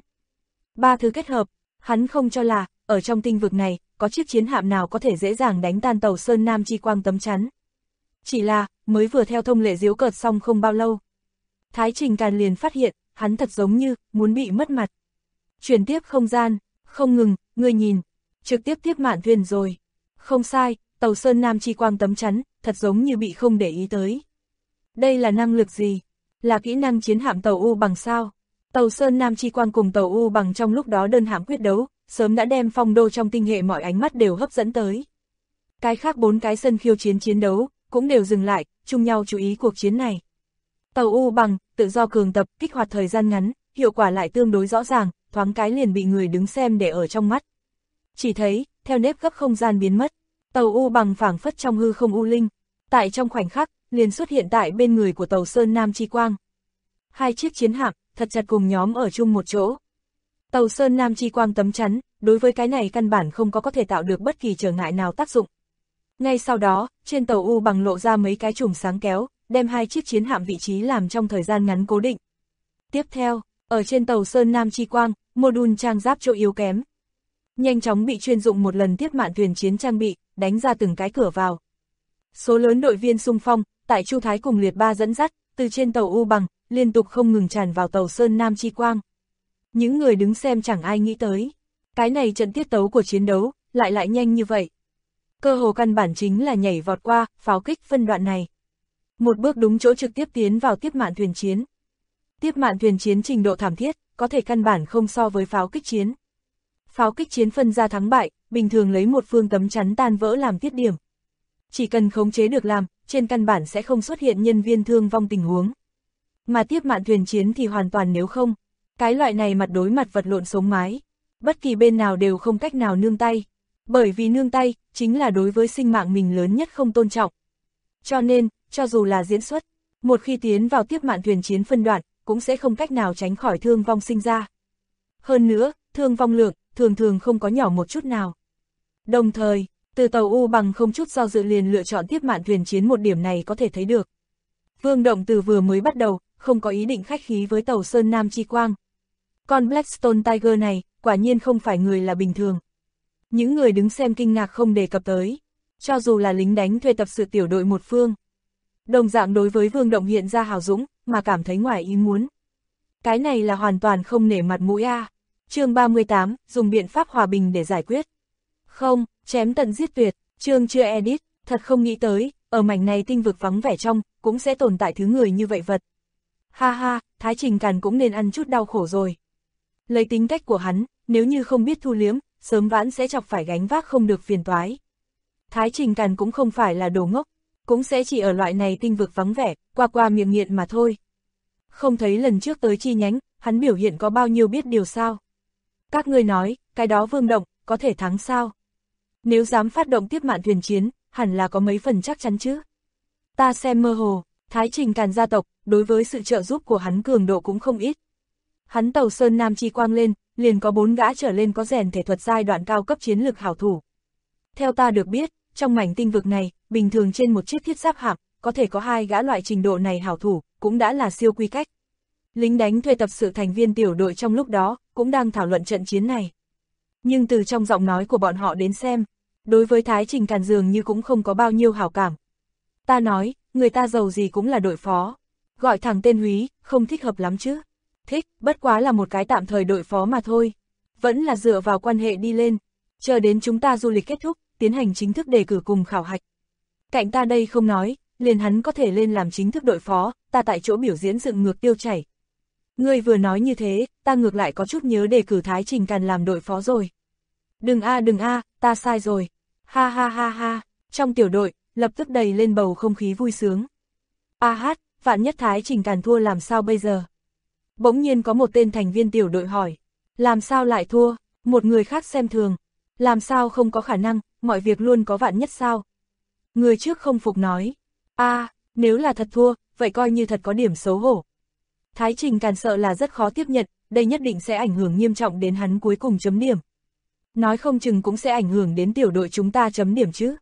Speaker 2: Ba thứ kết hợp, hắn không cho là, ở trong tinh vực này, có chiếc chiến hạm nào có thể dễ dàng đánh tan Tàu Sơn Nam Chi Quang tấm chắn. Chỉ là, mới vừa theo thông lệ giễu cợt xong không bao lâu. Thái Trình Càn liền phát hiện, hắn thật giống như, muốn bị mất mặt. Chuyển tiếp không gian, không ngừng, ngươi nhìn, trực tiếp tiếp Mạn Thuyền rồi. Không sai, Tàu Sơn Nam Chi Quang tấm chắn, thật giống như bị không để ý tới. Đây là năng lực gì? Là kỹ năng chiến hạm tàu U bằng sao? Tàu Sơn Nam Chi Quang cùng tàu U bằng trong lúc đó đơn hạm quyết đấu, sớm đã đem phong đô trong tinh hệ mọi ánh mắt đều hấp dẫn tới. Cái khác 4 cái sân khiêu chiến chiến đấu, cũng đều dừng lại, chung nhau chú ý cuộc chiến này. Tàu U bằng, tự do cường tập, kích hoạt thời gian ngắn, hiệu quả lại tương đối rõ ràng, thoáng cái liền bị người đứng xem để ở trong mắt. Chỉ thấy, theo nếp gấp không gian biến mất, tàu U bằng phảng phất trong hư không u linh, tại trong khoảnh khắc, liền xuất hiện tại bên người của Tàu Sơn Nam Chi Quang. Hai chiếc chiến hạm, thật chặt cùng nhóm ở chung một chỗ. Tàu Sơn Nam Chi Quang tấm chắn, đối với cái này căn bản không có thể tạo được bất kỳ trở ngại nào tác dụng. Ngay sau đó, trên tàu U bằng lộ ra mấy cái chùm sáng kéo, đem hai chiếc chiến hạm vị trí làm trong thời gian ngắn cố định. Tiếp theo, ở trên tàu Sơn Nam Chi Quang, module trang giáp chỗ yếu kém. Nhanh chóng bị chuyên dụng một lần tiếp Mạn Thuyền chiến trang bị, đánh ra từng cái cửa vào. Số lớn đội viên xung phong, tại Chu Thái cùng Liệt Ba dẫn dắt, từ trên tàu U bằng, liên tục không ngừng tràn vào tàu Sơn Nam Chi Quang. Những người đứng xem chẳng ai nghĩ tới. Cái này trận tiết tấu của chiến đấu, lại nhanh như vậy. Cơ hồ căn bản chính là nhảy vọt qua, pháo kích phân đoạn này. Một bước đúng chỗ trực tiếp tiến vào tiếp Mạn Thuyền chiến. Tiếp Mạn Thuyền chiến trình độ thảm thiết, có thể căn bản không so với pháo kích chiến. Pháo kích chiến phân ra thắng bại, bình thường lấy một phương tấm chắn tan vỡ làm tiết điểm. Chỉ cần khống chế được làm, trên căn bản sẽ không xuất hiện nhân viên thương vong tình huống. Mà tiếp Mạn Thuyền chiến thì hoàn toàn nếu không. Cái loại này mặt đối mặt vật lộn sống mái. Bất kỳ bên nào đều không cách nào nương tay. Bởi vì nương tay, chính là đối với sinh mạng mình lớn nhất không tôn trọng. Cho nên, cho dù là diễn xuất, một khi tiến vào tiếp Mạn Thuyền chiến phân đoạn, cũng sẽ không cách nào tránh khỏi thương vong sinh ra. Hơn nữa, thương vong lượng, thường không có nhỏ một chút nào. Đồng thời, từ tàu U bằng không chút do dự liền lựa chọn tiếp Mạn Thuyền chiến một điểm này có thể thấy được. Vương Động từ vừa mới bắt đầu, không có ý định khách khí với tàu Sơn Nam Chi Quang. Con Blackstone Tiger này, quả nhiên không phải người là bình thường. Những người đứng xem kinh ngạc không đề cập tới. Cho dù là lính đánh thuê tập sự tiểu đội một phương. Đồng dạng đối với Vương Động hiện ra hào dũng, mà cảm thấy ngoài ý muốn. Cái này là hoàn toàn không nể mặt mũi a. Chương 38, dùng biện pháp hòa bình để giải quyết. Không, chém tận giết tuyệt, chương chưa edit, thật không nghĩ tới, ở mảnh này tinh vực vắng vẻ trong, cũng sẽ tồn tại thứ người như vậy vật. Ha ha, Thái Trình Càn cũng nên ăn chút đau khổ rồi. Lấy tính cách của hắn, nếu như không biết thu liếm, sớm vãn sẽ chọc phải gánh vác không được phiền toái. Thái Trình Càn cũng không phải là đồ ngốc, cũng sẽ chỉ ở loại này tinh vực vắng vẻ, qua miệng nghiện mà thôi. Không thấy lần trước tới chi nhánh, hắn biểu hiện có bao nhiêu biết điều sao. Các ngươi nói, cái đó Vương Động, có thể thắng sao? Nếu dám phát động tiếp Mạn Thuyền chiến, hẳn là có mấy phần chắc chắn chứ. Ta xem mơ hồ, Thái Trình Càn gia tộc, đối với sự trợ giúp của hắn cường độ cũng không ít. Hắn tàu Sơn Nam Chi Quang lên, liền có 4 gã trở lên có rèn thể thuật giai đoạn cao cấp chiến lực hảo thủ. Theo ta được biết, trong mảnh tinh vực này, bình thường trên một chiếc thiết giáp hạm, có thể có 2 gã loại trình độ này hảo thủ, cũng đã là siêu quy cách. Lính đánh thuê tập sự thành viên tiểu đội trong lúc đó, cũng đang thảo luận trận chiến này. Nhưng từ trong giọng nói của bọn họ đến xem, đối với Thái Trình Càn dường như cũng không có bao nhiêu hảo cảm. Ta nói, người ta giàu gì cũng là đội phó. Gọi thẳng tên Húy, không thích hợp lắm chứ. Thích, bất quá là một cái tạm thời đội phó mà thôi. Vẫn là dựa vào quan hệ đi lên. Chờ đến chúng ta du lịch kết thúc, tiến hành chính thức đề cử cùng khảo hạch. Cạnh ta đây không nói, liền hắn có thể lên làm chính thức đội phó, ta tại chỗ biểu diễn dựng ngược tiêu chảy. Ngươi vừa nói như thế, ta ngược lại có chút nhớ đề cử Thái Trình Càn làm đội phó rồi. Đừng a, ta sai rồi. Ha ha ha ha, trong tiểu đội, lập tức đầy lên bầu không khí vui sướng. A hát, vạn nhất Thái Trình Càn thua làm sao bây giờ? Bỗng nhiên có một tên thành viên tiểu đội hỏi. Làm sao lại thua? Một người khác xem thường. Làm sao không có khả năng, mọi việc luôn có vạn nhất sao? Người trước không phục nói. Nếu là thật thua, vậy coi như thật có điểm xấu hổ. Thái Trình Càn sợ là rất khó tiếp nhận, đây nhất định sẽ ảnh hưởng nghiêm trọng đến hắn cuối cùng chấm điểm. Nói không chừng cũng sẽ ảnh hưởng đến tiểu đội chúng ta chấm điểm chứ.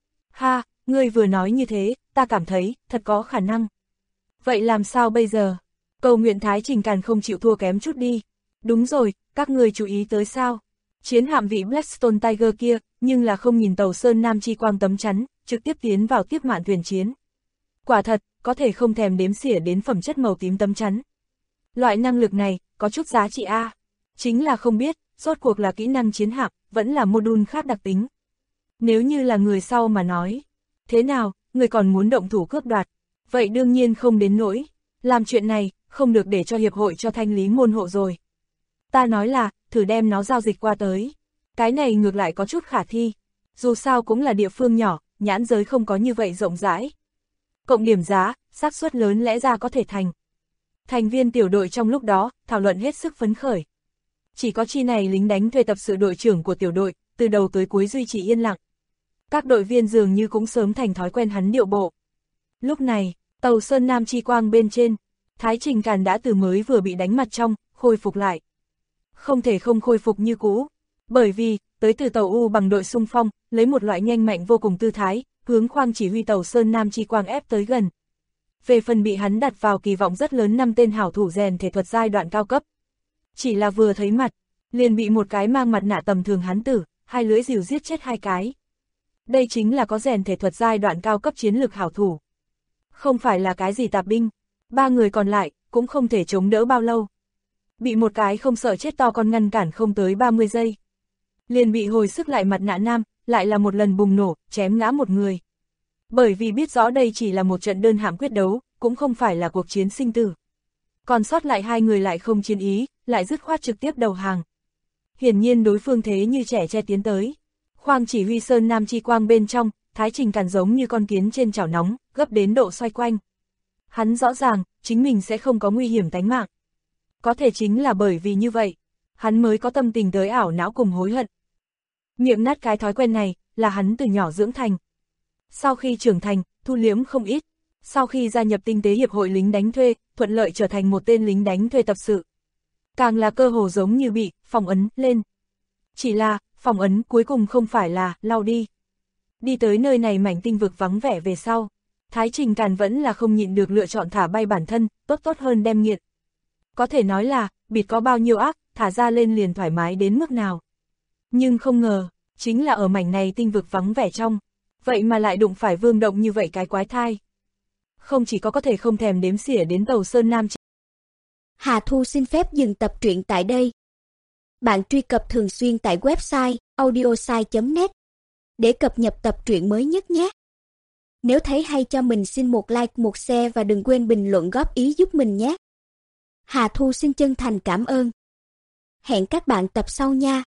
Speaker 2: Ha, ngươi vừa nói như thế, ta cảm thấy, thật có khả năng. Vậy làm sao bây giờ? Cầu nguyện Thái Trình Càn không chịu thua kém chút đi. Đúng rồi, các ngươi chú ý tới sao? Chiến hạm vị Blackstone Tiger kia, nhưng là không nhìn tàu Sơn Nam Chi Quang tấm chắn, trực tiếp tiến vào tiếp mạn thuyền chiến. Quả thật, có thể không thèm đếm xỉa đến phẩm chất màu tím tấm chắn. Loại năng lực này, có chút giá trị A. Chính là không biết, rốt cuộc là kỹ năng chiến hạm, vẫn là module khác đặc tính. Nếu như là người sau mà nói, thế nào, người còn muốn động thủ cướp đoạt, vậy đương nhiên không đến nỗi. Làm chuyện này, không được để cho hiệp hội cho thanh lý môn hộ rồi. Ta nói là, thử đem nó giao dịch qua tới. Cái này ngược lại có chút khả thi. Dù sao cũng là địa phương nhỏ, nhãn giới không có như vậy rộng rãi. Cộng điểm giá, xác suất lớn lẽ ra có thể thành. Thành viên tiểu đội trong lúc đó, thảo luận hết sức phấn khởi. Chỉ có chi này lính đánh thuê tập sự đội trưởng của tiểu đội, từ đầu tới cuối duy trì yên lặng. Các đội viên dường như cũng sớm thành thói quen hắn điệu bộ. Lúc này, tàu Sơn Nam Chi Quang bên trên, Thái Trình Càn đã từ mới vừa bị đánh mặt trong, khôi phục lại. Không thể không khôi phục như cũ, bởi vì, tới từ tàu U bằng đội xung phong, lấy một loại nhanh mạnh vô cùng tư thái, hướng khoang chỉ huy tàu Sơn Nam Chi Quang ép tới gần. Về phần bị hắn đặt vào kỳ vọng rất lớn 5 tên hảo thủ rèn thể thuật giai đoạn cao cấp. Chỉ là vừa thấy mặt, liền bị một cái mang mặt nạ tầm thường hắn tử, hai lưỡi rìu giết chết 2 cái. Đây chính là có rèn thể thuật giai đoạn cao cấp chiến lược hảo thủ. Không phải là cái gì tạp binh, 3 người còn lại, cũng không thể chống đỡ bao lâu. Bị một cái không sợ chết to con ngăn cản không tới 30 giây. Liền bị hồi sức lại mặt nạ nam, lại là một lần bùng nổ, chém ngã một người. Bởi vì biết rõ đây chỉ là một trận đơn hạm quyết đấu, cũng không phải là cuộc chiến sinh tử. Còn sót lại 2 người lại không chiến ý, lại dứt khoát trực tiếp đầu hàng. Hiển nhiên đối phương thế như trẻ che tiến tới. Khoang chỉ huy Sơn Nam Chi Quang bên trong, Thái Trình Càn giống như con kiến trên chảo nóng, gấp đến độ xoay quanh. Hắn rõ ràng, chính mình sẽ không có nguy hiểm tánh mạng. Có thể chính là bởi vì như vậy, hắn mới có tâm tình tới ảo não cùng hối hận. Miệng nát cái thói quen này, là hắn từ nhỏ dưỡng thành. Sau khi trưởng thành, thu liễm không ít. Sau khi gia nhập tinh tế hiệp hội lính đánh thuê, thuận lợi trở thành một tên lính đánh thuê tập sự. Càng là cơ hồ giống như bị phong ấn lên. Chỉ là, phong ấn cuối cùng không phải là lau đi. Đi tới nơi này mảnh tinh vực vắng vẻ về sau, Thái Trình Càn vẫn là không nhịn được lựa chọn thả bay bản thân, tốt hơn đem nghiện. Có thể nói là, bịt có bao nhiêu ác, thả ra lên liền thoải mái đến mức nào. Nhưng không ngờ, chính là ở mảnh này tinh vực vắng vẻ trong, vậy mà lại đụng phải Vương Động như vậy cái quái thai. Không chỉ có thể không thèm đếm xỉa đến tàu Sơn Nam.
Speaker 3: Hà Thu xin phép dừng tập truyện tại đây. Bạn truy cập thường xuyên tại website audiosai.net để cập nhật tập truyện mới nhất nhé. Nếu thấy hay cho mình xin một like, một share và đừng quên bình luận góp ý giúp mình nhé. Hà Thu xin chân thành cảm ơn. Hẹn các bạn tập sau nha.